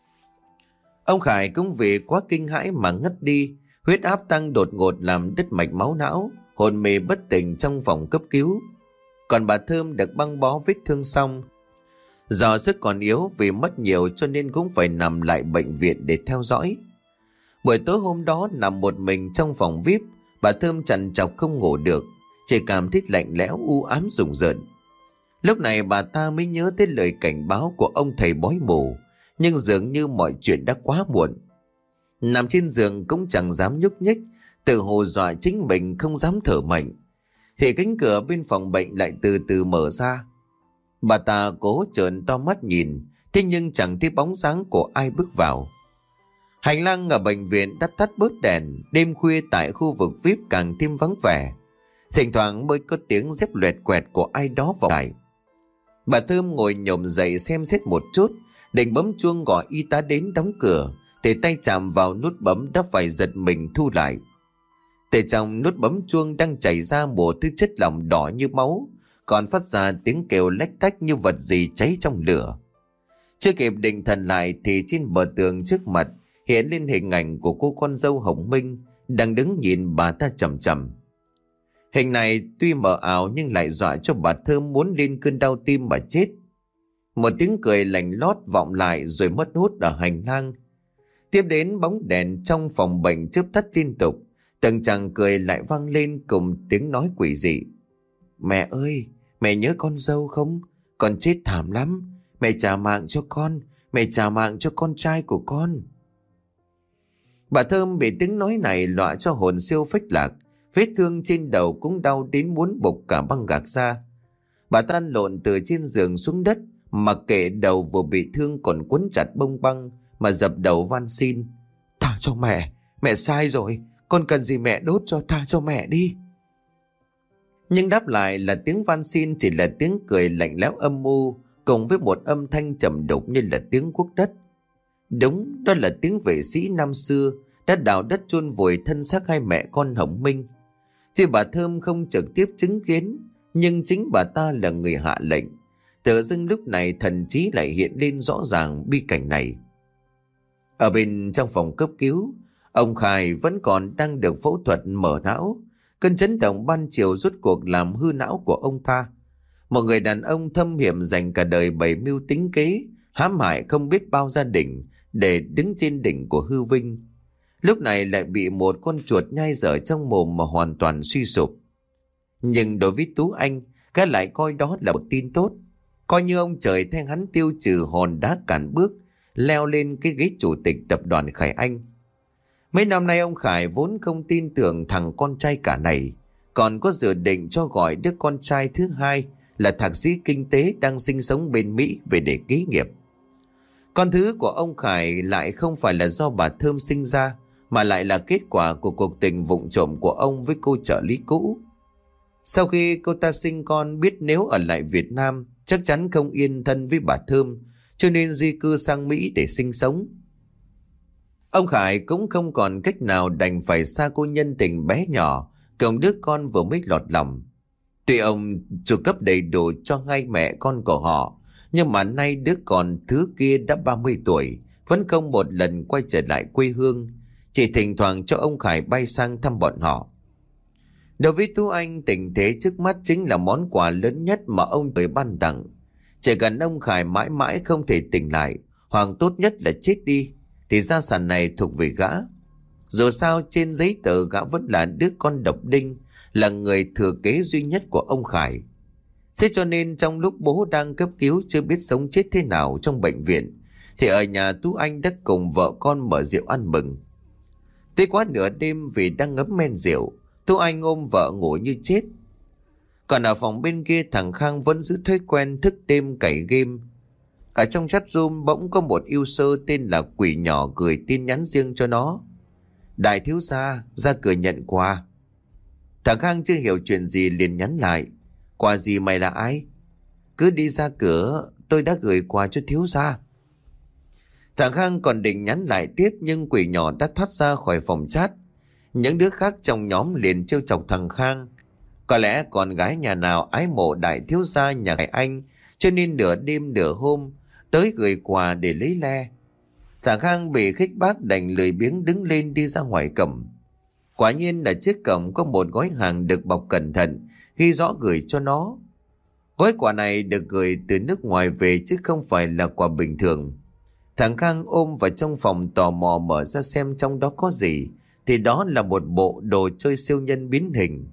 Ông Khải cũng vì quá kinh hãi mà ngất đi, huyết áp tăng đột ngột làm đứt mạch máu não, hôn mê bất tỉnh trong phòng cấp cứu. Còn bà Thơm được băng bó vết thương xong, do sức còn yếu vì mất nhiều cho nên cũng phải nằm lại bệnh viện để theo dõi. Buổi tối hôm đó nằm một mình trong phòng vi ai pi, bà Thơm trằn trọc không ngủ được, chỉ cảm thấy lạnh lẽo u ám rùng rợn. Lúc này bà ta mới nhớ tới lời cảnh báo của ông thầy bói mù, nhưng dường như mọi chuyện đã quá muộn. Nằm trên giường cũng chẳng dám nhúc nhích, tự hù dọa chính mình không dám thở mạnh, thì cánh cửa bên phòng bệnh lại từ từ mở ra. Bà ta cố trợn to mắt nhìn, thế nhưng chẳng thấy bóng dáng của ai bước vào. Hành lang ở bệnh viện đã tắt bớt đèn, đêm khuya tại khu vực vi ai pi càng thêm vắng vẻ. Thỉnh thoảng mới có tiếng dép loẹt quẹt của ai đó vào lại. Bà Thơm ngồi nhổm dậy xem xét một chút, định bấm chuông gọi y tá đến đóng cửa, thì tay chạm vào nút bấm đã phải giật mình thu lại. Từ trong nút bấm chuông đang chảy ra một thứ chất lỏng đỏ như máu, còn phát ra tiếng kêu lách tách như vật gì cháy trong lửa. Chưa kịp định thần lại thì trên bờ tường trước mặt hiện lên hình ảnh của cô con dâu Hồng Minh đang đứng nhìn bà ta chằm chằm. Hình này tuy mờ ảo nhưng lại dọa cho bà Thơm muốn lên cơn đau tim mà chết. Một tiếng cười lạnh lót vọng lại rồi mất hút ở hành lang. Tiếp đến bóng đèn trong phòng bệnh chớp tắt liên tục, từng chàng cười lại vang lên cùng tiếng nói quỷ dị. "Mẹ ơi, mẹ nhớ con dâu không? Con chết thảm lắm. Mẹ trả mạng cho con, mẹ trả mạng cho con trai của con." Bà Thơm bị tiếng nói này dọa cho hồn siêu phách lạc, vết thương trên đầu cũng đau đến muốn bục cả băng gạc ra. Bà ta lăn lộn từ trên giường xuống đất, mặc kệ đầu vừa bị thương còn quấn chặt bông băng mà dập đầu van xin: "Tha cho mẹ, mẹ sai rồi, con cần gì mẹ đốt cho, tha cho mẹ đi." Nhưng đáp lại là tiếng van xin chỉ là tiếng cười lạnh lẽo âm u, cùng với một âm thanh trầm đục như là tiếng cuốc đất. Đúng, đó là tiếng vệ sĩ năm xưa đã đào đất chôn vùi thân xác hai mẹ con Hồng Minh. Tuy bà Thơm không trực tiếp chứng kiến, nhưng chính bà ta là người hạ lệnh. Tự dưng lúc này thần trí lại hiện lên rõ ràng bi cảnh này. Ở bên trong phòng cấp cứu, ông Khải vẫn còn đang được phẫu thuật mở não. Cơn chấn động ban chiều rốt cuộc làm hư não của ông ta. Một người đàn ông thâm hiểm dành cả đời bày mưu tính kế, hãm hại không biết bao gia đình để đứng trên đỉnh của hư vinh, lúc này lại bị một con chuột nhai dở trong mồm mà hoàn toàn suy sụp. Nhưng đối với Tú Anh, cái lại coi đó là một tin tốt, coi như ông trời thay hắn tiêu trừ hòn đá cản bước, leo lên cái ghế chủ tịch tập đoàn Khải Anh. Mấy năm nay ông Khải vốn không tin tưởng thằng con trai cả này, còn có dự định cho gọi đứa con trai thứ hai là thạc sĩ kinh tế đang sinh sống bên Mỹ về để kế nghiệp. Con thứ của ông Khải lại không phải là do bà Thơm sinh ra, mà lại là kết quả của cuộc tình vụng trộm của ông với cô trợ lý cũ. Sau khi cô ta sinh con, biết nếu ở lại Việt Nam chắc chắn không yên thân với bà Thơm, cho nên di cư sang Mỹ để sinh sống. Ông Khải cũng không còn cách nào đành phải xa cô nhân tình bé nhỏ cùng đứa con vừa mới lọt lòng. Tuy ông chu cấp đầy đủ cho hai mẹ con của họ, nhưng mà nay đứa con thứ kia đã ba mươi tuổi, vẫn không một lần quay trở lại quê hương, chỉ thỉnh thoảng cho ông Khải bay sang thăm bọn họ. Đối với Tú Anh, tình thế trước mắt chính là món quà lớn nhất mà ông trời ban tặng. Chỉ cần ông Khải mãi mãi không thể tỉnh lại, hoặc tốt nhất là chết đi, thì gia sản này thuộc về gã. Dù sao trên giấy tờ gã vẫn là đứa con độc đinh, là người thừa kế duy nhất của ông Khải. Thế cho nên trong lúc bố đang cấp cứu chưa biết sống chết thế nào trong bệnh viện, thì ở nhà Tú Anh đã cùng vợ con mở rượu ăn mừng. Tới quá nửa đêm vì đang ngấm men rượu, Tú Anh ôm vợ ngủ như chết. Còn ở phòng bên kia, thằng Khang vẫn giữ thói quen thức đêm cày game. Ở trong chat room bỗng có một user tên là Quỷ Nhỏ gửi tin nhắn riêng cho nó: Đại thiếu gia, ra cửa nhận quà. Thằng Khang chưa hiểu chuyện gì liền nhắn lại: Quà gì, mày là ai? Cứ đi ra cửa, tôi đã gửi quà cho thiếu gia. Thằng Khang còn định nhắn lại tiếp, nhưng Quỷ Nhỏ đã thoát ra khỏi phòng chat. Những đứa khác trong nhóm liền trêu chọc thằng Khang. Có lẽ con gái nhà nào ái mộ đại thiếu gia nhà anh, cho nên nửa đêm nửa hôm tới gửi quà để lấy le. Thằng Khang bị khích bác đành lười biếng đứng lên đi ra ngoài cổng. Quả nhiên là trước cổng có một gói hàng được bọc cẩn thận, ghi rõ gửi cho nó. Gói quà này được gửi từ nước ngoài về chứ không phải là quà bình thường. Thằng Khang ôm vào trong phòng tò mò mở ra xem trong đó có gì, thì đó là một bộ đồ chơi siêu nhân biến hình.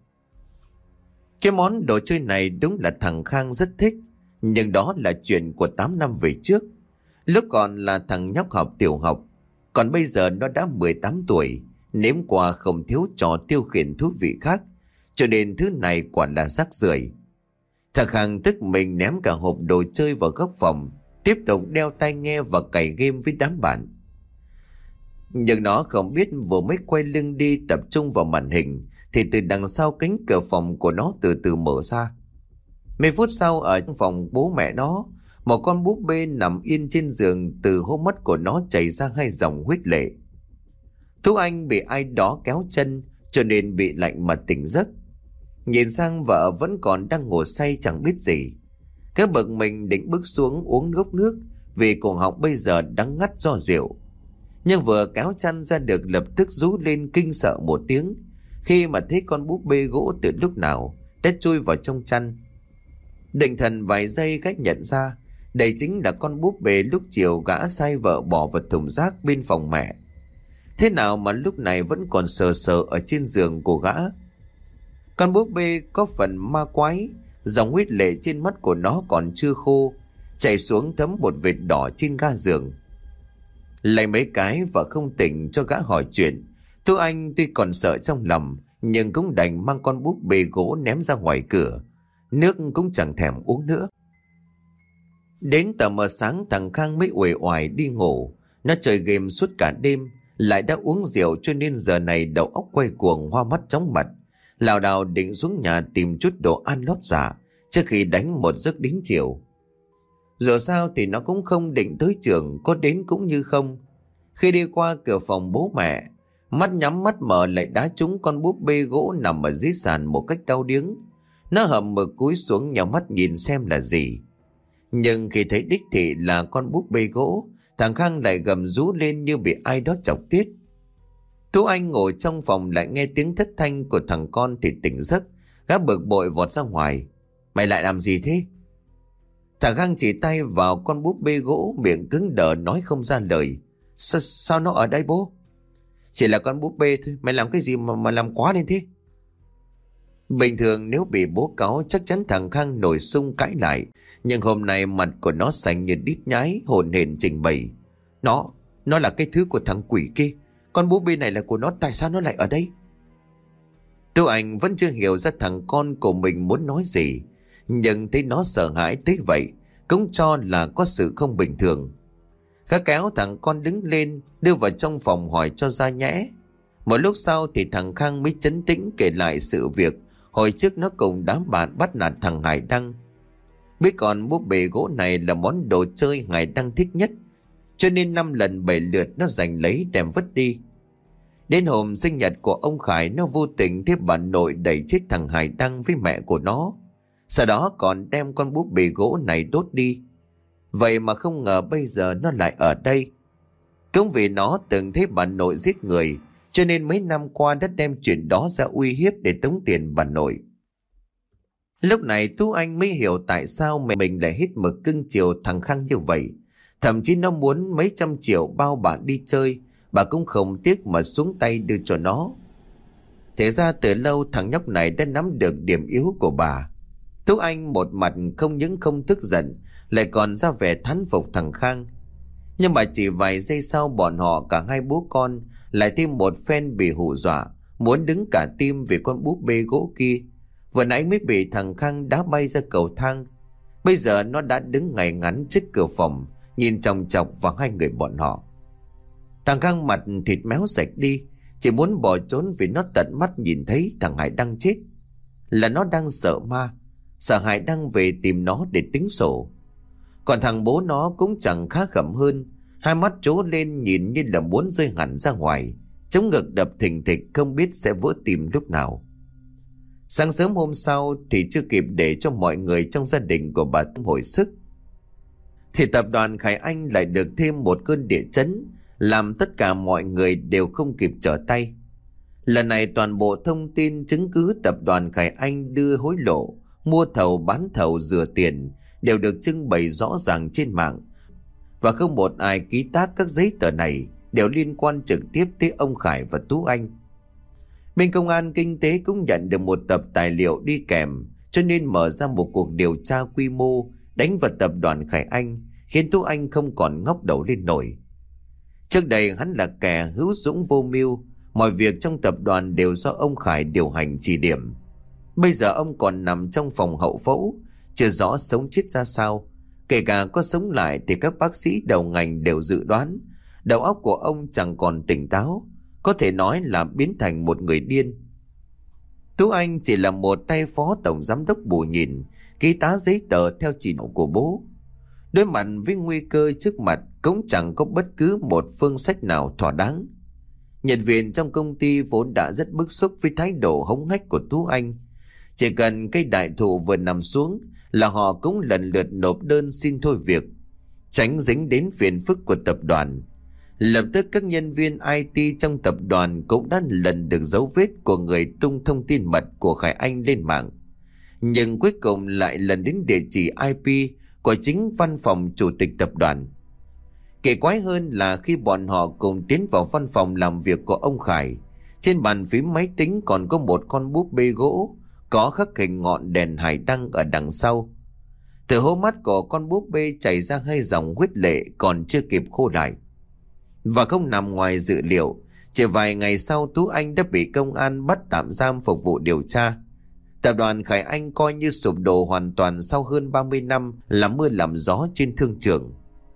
Cái món đồ chơi này đúng là thằng Khang rất thích, nhưng đó là chuyện của tám năm về trước, lúc còn là thằng nhóc học tiểu học. Còn bây giờ nó đã mười tám tuổi, nếm qua không thiếu trò tiêu khiển thú vị khác, cho nên thứ này quả là rác rưởi. Thằng Khang tức mình ném cả hộp đồ chơi vào góc phòng, tiếp tục đeo tai nghe và cày game với đám bạn. Nhưng nó không biết vừa mới quay lưng đi tập trung vào màn hình, thì từ đằng sau cánh cửa phòng của nó từ từ mở ra. Mấy phút sau, ở trong phòng bố mẹ nó, một con búp bê nằm yên trên giường, từ hốc mắt của nó chảy ra hai dòng huyết lệ. Tú Anh bị ai đó kéo chân, cho nên bị lạnh mà tỉnh giấc. Nhìn sang vợ vẫn còn đang ngủ say chẳng biết gì. Cái bực mình định bước xuống uống ngốc nước, vì cổ họng bây giờ đắng ngắt do rượu. Nhưng vừa kéo chăn ra được lập tức rú lên kinh sợ một tiếng, khi mà thấy con búp bê gỗ từ lúc nào đã chui vào trong chăn. Định thần vài giây cách nhận ra đây chính là con búp bê lúc chiều gã sai vợ bỏ vào thùng rác bên phòng mẹ. Thế nào mà lúc này vẫn còn sờ sờ ở trên giường của gã. Con búp bê có phần ma quái, dòng huyết lệ trên mắt của nó còn chưa khô, chảy xuống thấm một vệt đỏ trên ga giường. Lấy mấy cái và không tỉnh cho gã hỏi chuyện, Tú Anh tuy còn sợ trong lòng, nhưng cũng đành mang con búp bê gỗ ném ra ngoài cửa. Nước cũng chẳng thèm uống nữa. Đến tờ mờ sáng thằng Khang mới uể oải đi ngủ. Nó chơi game suốt cả đêm, lại đã uống rượu cho nên giờ này đầu óc quay cuồng, hoa mắt chóng mặt. Lảo đảo định xuống nhà tìm chút đồ ăn lót dạ trước khi đánh một giấc đến chiều. Dù sao thì nó cũng không định tới trường, có đến cũng như không. Khi đi qua cửa phòng bố mẹ, mắt nhắm mắt mở lại đá trúng con búp bê gỗ nằm ở dưới sàn một cách đau điếng. Nó hậm hực cúi xuống nhào mắt nhìn xem là gì. Nhưng khi thấy đích thị là con búp bê gỗ, thằng Khang lại gầm rú lên như bị ai đó chọc tiết. Tú Anh ngồi trong phòng lại nghe tiếng thất thanh của thằng con thì tỉnh giấc. Gã bực bội vọt ra ngoài: Mày lại làm gì thế? Thằng Khang chỉ tay vào con búp bê gỗ, miệng cứng đờ nói không ra lời. Sa, sao nó ở đây bố? Chỉ là con búp bê thôi, mày làm cái gì mà, mà làm quá lên thế? Bình thường nếu bị bố cáu chắc chắn thằng Khang nổi sung cãi lại, nhưng hôm nay mặt của nó xanh như đít nhái, hồn hển trình bày: Nó, nó là cái thứ của thằng quỷ kia. Con búp bê này là của nó, tại sao nó lại ở đây? Tú Anh vẫn chưa hiểu ra thằng con của mình muốn nói gì, nhưng thấy nó sợ hãi tới vậy cũng cho là có sự không bình thường. Gã kéo thằng con đứng lên, đưa vào trong phòng hỏi cho ra nhẽ. Một lúc sau thì thằng Khang mới trấn tĩnh kể lại sự việc hồi trước nó cùng đám bạn bắt nạt thằng Hải Đăng. Biết con búp bê gỗ này là món đồ chơi Hải Đăng thích nhất, cho nên năm lần bảy lượt nó giành lấy đem vứt đi. Đến hôm sinh nhật của ông Khải, nó vô tình thấy bà nội đẩy chết thằng Hải Đăng với mẹ của nó, sau đó còn đem con búp bê gỗ này đốt đi. Vậy mà không ngờ bây giờ nó lại ở đây. Cũng vì nó từng thấy bà nội giết người, cho nên mấy năm qua đã đem chuyện đó ra uy hiếp để tống tiền bà nội. Lúc này Tú Anh mới hiểu tại sao mẹ mình lại hết mực cưng chiều thằng Khang như vậy. Thậm chí nó muốn mấy trăm triệu bao bà đi chơi, bà cũng không tiếc mà xuống tay đưa cho nó. Thế ra từ lâu thằng nhóc này đã nắm được điểm yếu của bà. Tú Anh một mặt không những không tức giận, lại còn ra vẻ thán phục thằng Khang. Nhưng mà chỉ vài giây sau, bọn họ cả hai bố con lại thêm một phen bị hù dọa, muốn đứng cả tim vì con búp bê gỗ kia. Vừa nãy mới bị thằng Khang đá bay ra cầu thang, bây giờ nó đã đứng ngay ngắn trước cửa phòng, nhìn chòng chọc vào hai người bọn họ. Thằng Khang mặt thịt méo sạch đi, chỉ muốn bỏ trốn vì nó tận mắt nhìn thấy thằng Hải Đăng chết. Là nó đang sợ ma, sợ Hải Đăng về tìm nó để tính sổ. Còn thằng bố nó cũng chẳng khá khẩm hơn, hai mắt trố lên nhìn như là muốn rơi hẳn ra ngoài, chống ngực đập thình thịch không biết sẽ vỡ tim lúc nào. Sáng sớm hôm sau thì chưa kịp để cho mọi người trong gia đình của bà hồi sức, thì tập đoàn Khải Anh lại được thêm một cơn địa chấn, làm tất cả mọi người đều không kịp trở tay. Lần này toàn bộ thông tin chứng cứ tập đoàn Khải Anh đưa hối lộ, mua thầu bán thầu rửa tiền đều được trưng bày rõ ràng trên mạng, và không một ai ký tác các giấy tờ này đều liên quan trực tiếp tới ông Khải và Tú Anh. Bên công an kinh tế cũng nhận được một tập tài liệu đi kèm, cho nên mở ra một cuộc điều tra quy mô đánh vào tập đoàn Khải Anh, khiến Tú Anh không còn ngóc đầu lên nổi. Trước đây hắn là kẻ hữu dũng vô mưu, mọi việc trong tập đoàn đều do ông Khải điều hành chỉ điểm. Bây giờ ông còn nằm trong phòng hậu phẫu, chưa rõ sống chết ra sao. Kể cả có sống lại thì các bác sĩ đầu ngành đều dự đoán đầu óc của ông chẳng còn tỉnh táo, có thể nói là biến thành một người điên. Tú Anh chỉ là một tay phó tổng giám đốc bù nhìn, ký tá giấy tờ theo chỉ đạo của bố. Đối mặt với nguy cơ trước mặt cũng chẳng có bất cứ một phương sách nào thỏa đáng. Nhân viên trong công ty vốn đã rất bức xúc với thái độ hống hách của Tú Anh. Chỉ cần cây đại thụ vừa nằm xuống là họ cũng lần lượt nộp đơn xin thôi việc, tránh dính đến phiền phức của tập đoàn. Lập tức các nhân viên i tê trong tập đoàn cũng đã lần được dấu vết của người tung thông tin mật của Khải Anh lên mạng, nhưng cuối cùng lại lần đến địa chỉ i pê của chính văn phòng chủ tịch tập đoàn. Kỳ quái hơn là khi bọn họ cùng tiến vào văn phòng làm việc của ông Khải, trên bàn phím máy tính còn có một con búp bê gỗ có khắc hình ngọn đèn hải đăng ở đằng sau. Từ hố mắt của con búp bê chảy ra hai dòng huyết lệ còn chưa kịp khô lại. Và không nằm ngoài dự liệu, chỉ vài ngày sau Tú Anh đã bị công an bắt tạm giam phục vụ điều tra. Tập đoàn Khải Anh coi như sụp đổ hoàn toàn sau hơn ba mươi năm làm mưa làm gió trên thương trường.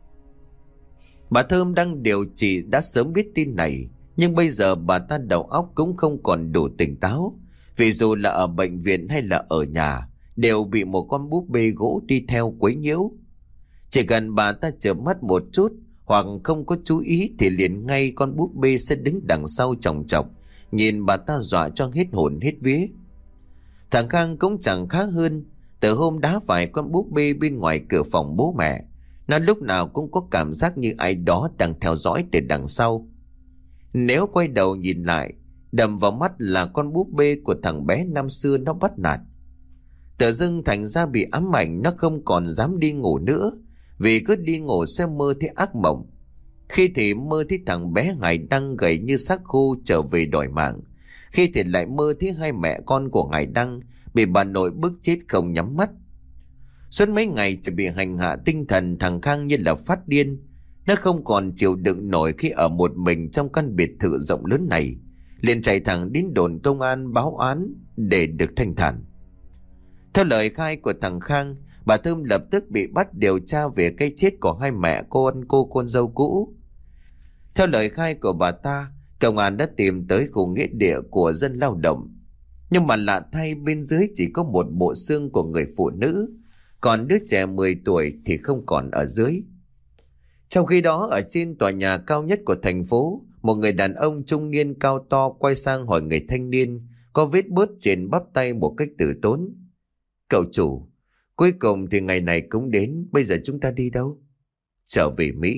Bà Thơm đang điều trị đã sớm biết tin này, nhưng bây giờ bà ta đầu óc cũng không còn đủ tỉnh táo, vì dù là ở bệnh viện hay là ở nhà đều bị một con búp bê gỗ đi theo quấy nhiễu. Chỉ cần bà ta chợp mắt một chút hoặc không có chú ý thì liền ngay con búp bê sẽ đứng đằng sau chòng chọc, nhìn bà ta dọa cho hết hồn hết vía. Thằng Khang cũng chẳng khác hơn, từ hôm đá phải con búp bê bên ngoài cửa phòng bố mẹ, nó lúc nào cũng có cảm giác như ai đó đang theo dõi từ đằng sau. Nếu quay đầu nhìn lại, đầm vào mắt là con búp bê của thằng bé năm xưa nó bắt nạt. Tự dưng thành ra bị ám ảnh, nó không còn dám đi ngủ nữa, vì cứ đi ngủ sẽ mơ thấy ác mộng. Khi thì mơ thấy thằng bé Hải Đăng gầy như xác khô trở về đòi mạng, khi thì lại mơ thấy hai mẹ con của Hải Đăng bị bà nội bức chết không nhắm mắt. Suốt mấy ngày chỉ bị hành hạ tinh thần, thằng Khang như là phát điên. Nó không còn chịu đựng nổi khi ở một mình trong căn biệt thự rộng lớn này, liền chạy thẳng đến đồn công an báo án để được thanh thản. Theo lời khai của thằng Khang, bà Thơm lập tức bị bắt điều tra về cái chết của hai mẹ con cô con dâu cũ. Theo lời khai của bà ta, công an đã tìm tới khu nghĩa địa của dân lao động, nhưng mà lạ thay bên dưới chỉ có một bộ xương của người phụ nữ, còn đứa trẻ mười tuổi thì không còn ở dưới. Trong khi đó, ở trên tòa nhà cao nhất của thành phố, một người đàn ông trung niên cao to quay sang hỏi người thanh niên có vết bớt trên bắp tay một cách từ tốn: "Cậu chủ, cuối cùng thì ngày này cũng đến, bây giờ chúng ta đi đâu?" "Trở về Mỹ.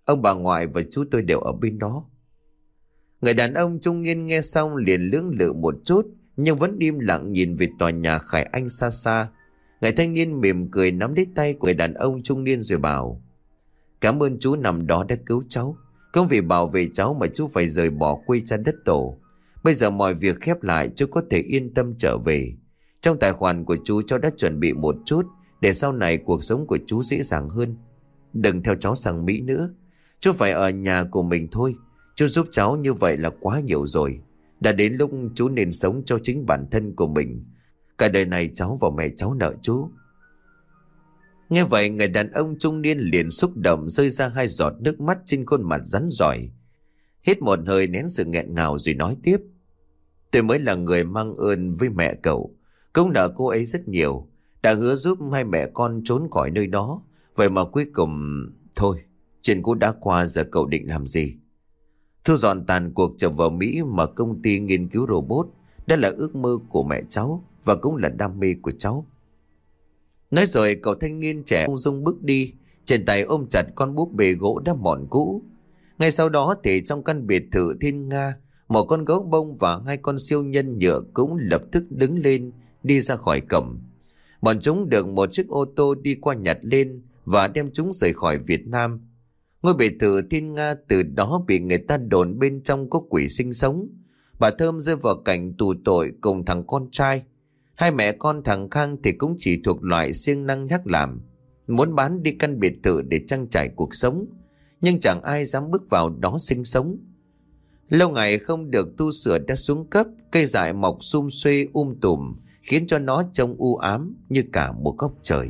Ông bà ngoại và chú tôi đều ở bên đó. Người đàn ông trung niên nghe xong liền lưỡng lự một chút, nhưng vẫn im lặng nhìn về tòa nhà Khải Anh xa xa. Người thanh niên mỉm cười nắm lấy tay của người đàn ông trung niên rồi bảo: Cảm ơn chú năm đó đã cứu cháu. Không vì bảo vệ cháu mà chú phải rời bỏ quê cha đất tổ. Bây giờ mọi việc khép lại, chú có thể yên tâm trở về. Trong tài khoản của chú, cháu đã chuẩn bị một chút để sau này cuộc sống của chú dễ dàng hơn. Đừng theo cháu sang Mỹ nữa. Chú phải ở nhà của mình thôi. Chú giúp cháu như vậy là quá nhiều rồi. Đã đến lúc chú nên sống cho chính bản thân của mình. Cả đời này cháu và mẹ cháu nợ chú. Nghe vậy, người đàn ông trung niên liền xúc động rơi ra hai giọt nước mắt trên khuôn mặt rắn rỏi. Hít một hơi nén sự nghẹn ngào rồi nói tiếp: Tôi mới là người mang ơn với mẹ cậu. Công nợ cô ấy rất nhiều, đã hứa giúp hai mẹ con trốn khỏi nơi đó. Vậy mà cuối cùng... Thôi, chuyện cũ đã qua, giờ cậu định làm gì? Thu dọn tàn cuộc trở vào Mỹ mà công ty nghiên cứu robot. Đó là ước mơ của mẹ cháu và cũng là đam mê của cháu. Nói rồi cậu thanh niên trẻ ung dung bước đi, trên tay ôm chặt con búp bê gỗ đã mòn cũ. Ngay sau đó thì trong căn biệt thự thiên nga, một con gấu bông và hai con siêu nhân nhựa cũng lập tức đứng lên đi ra khỏi cổng. Bọn chúng được một chiếc ô tô đi qua nhặt lên và đem chúng rời khỏi Việt Nam. Ngôi biệt thự thiên nga từ đó bị người ta đồn bên trong có quỷ sinh sống. Bà Thơm rơi vào cảnh tù tội cùng thằng con trai. Hai mẹ con thằng Khang thì cũng chỉ thuộc loại siêng năng nhác làm, muốn bán đi căn biệt thự để trang trải cuộc sống, nhưng chẳng ai dám bước vào đó sinh sống. Lâu ngày không được tu sửa đã xuống cấp, cây dại mọc sum xuê um tùm, khiến cho nó trông u ám như cả một góc trời.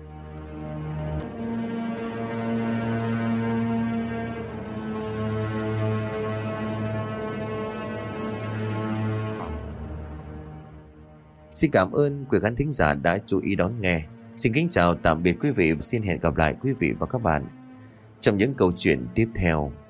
Xin cảm ơn quý khán thính giả đã chú ý đón nghe. Xin kính chào tạm biệt quý vị và xin hẹn gặp lại quý vị và các bạn trong những câu chuyện tiếp theo.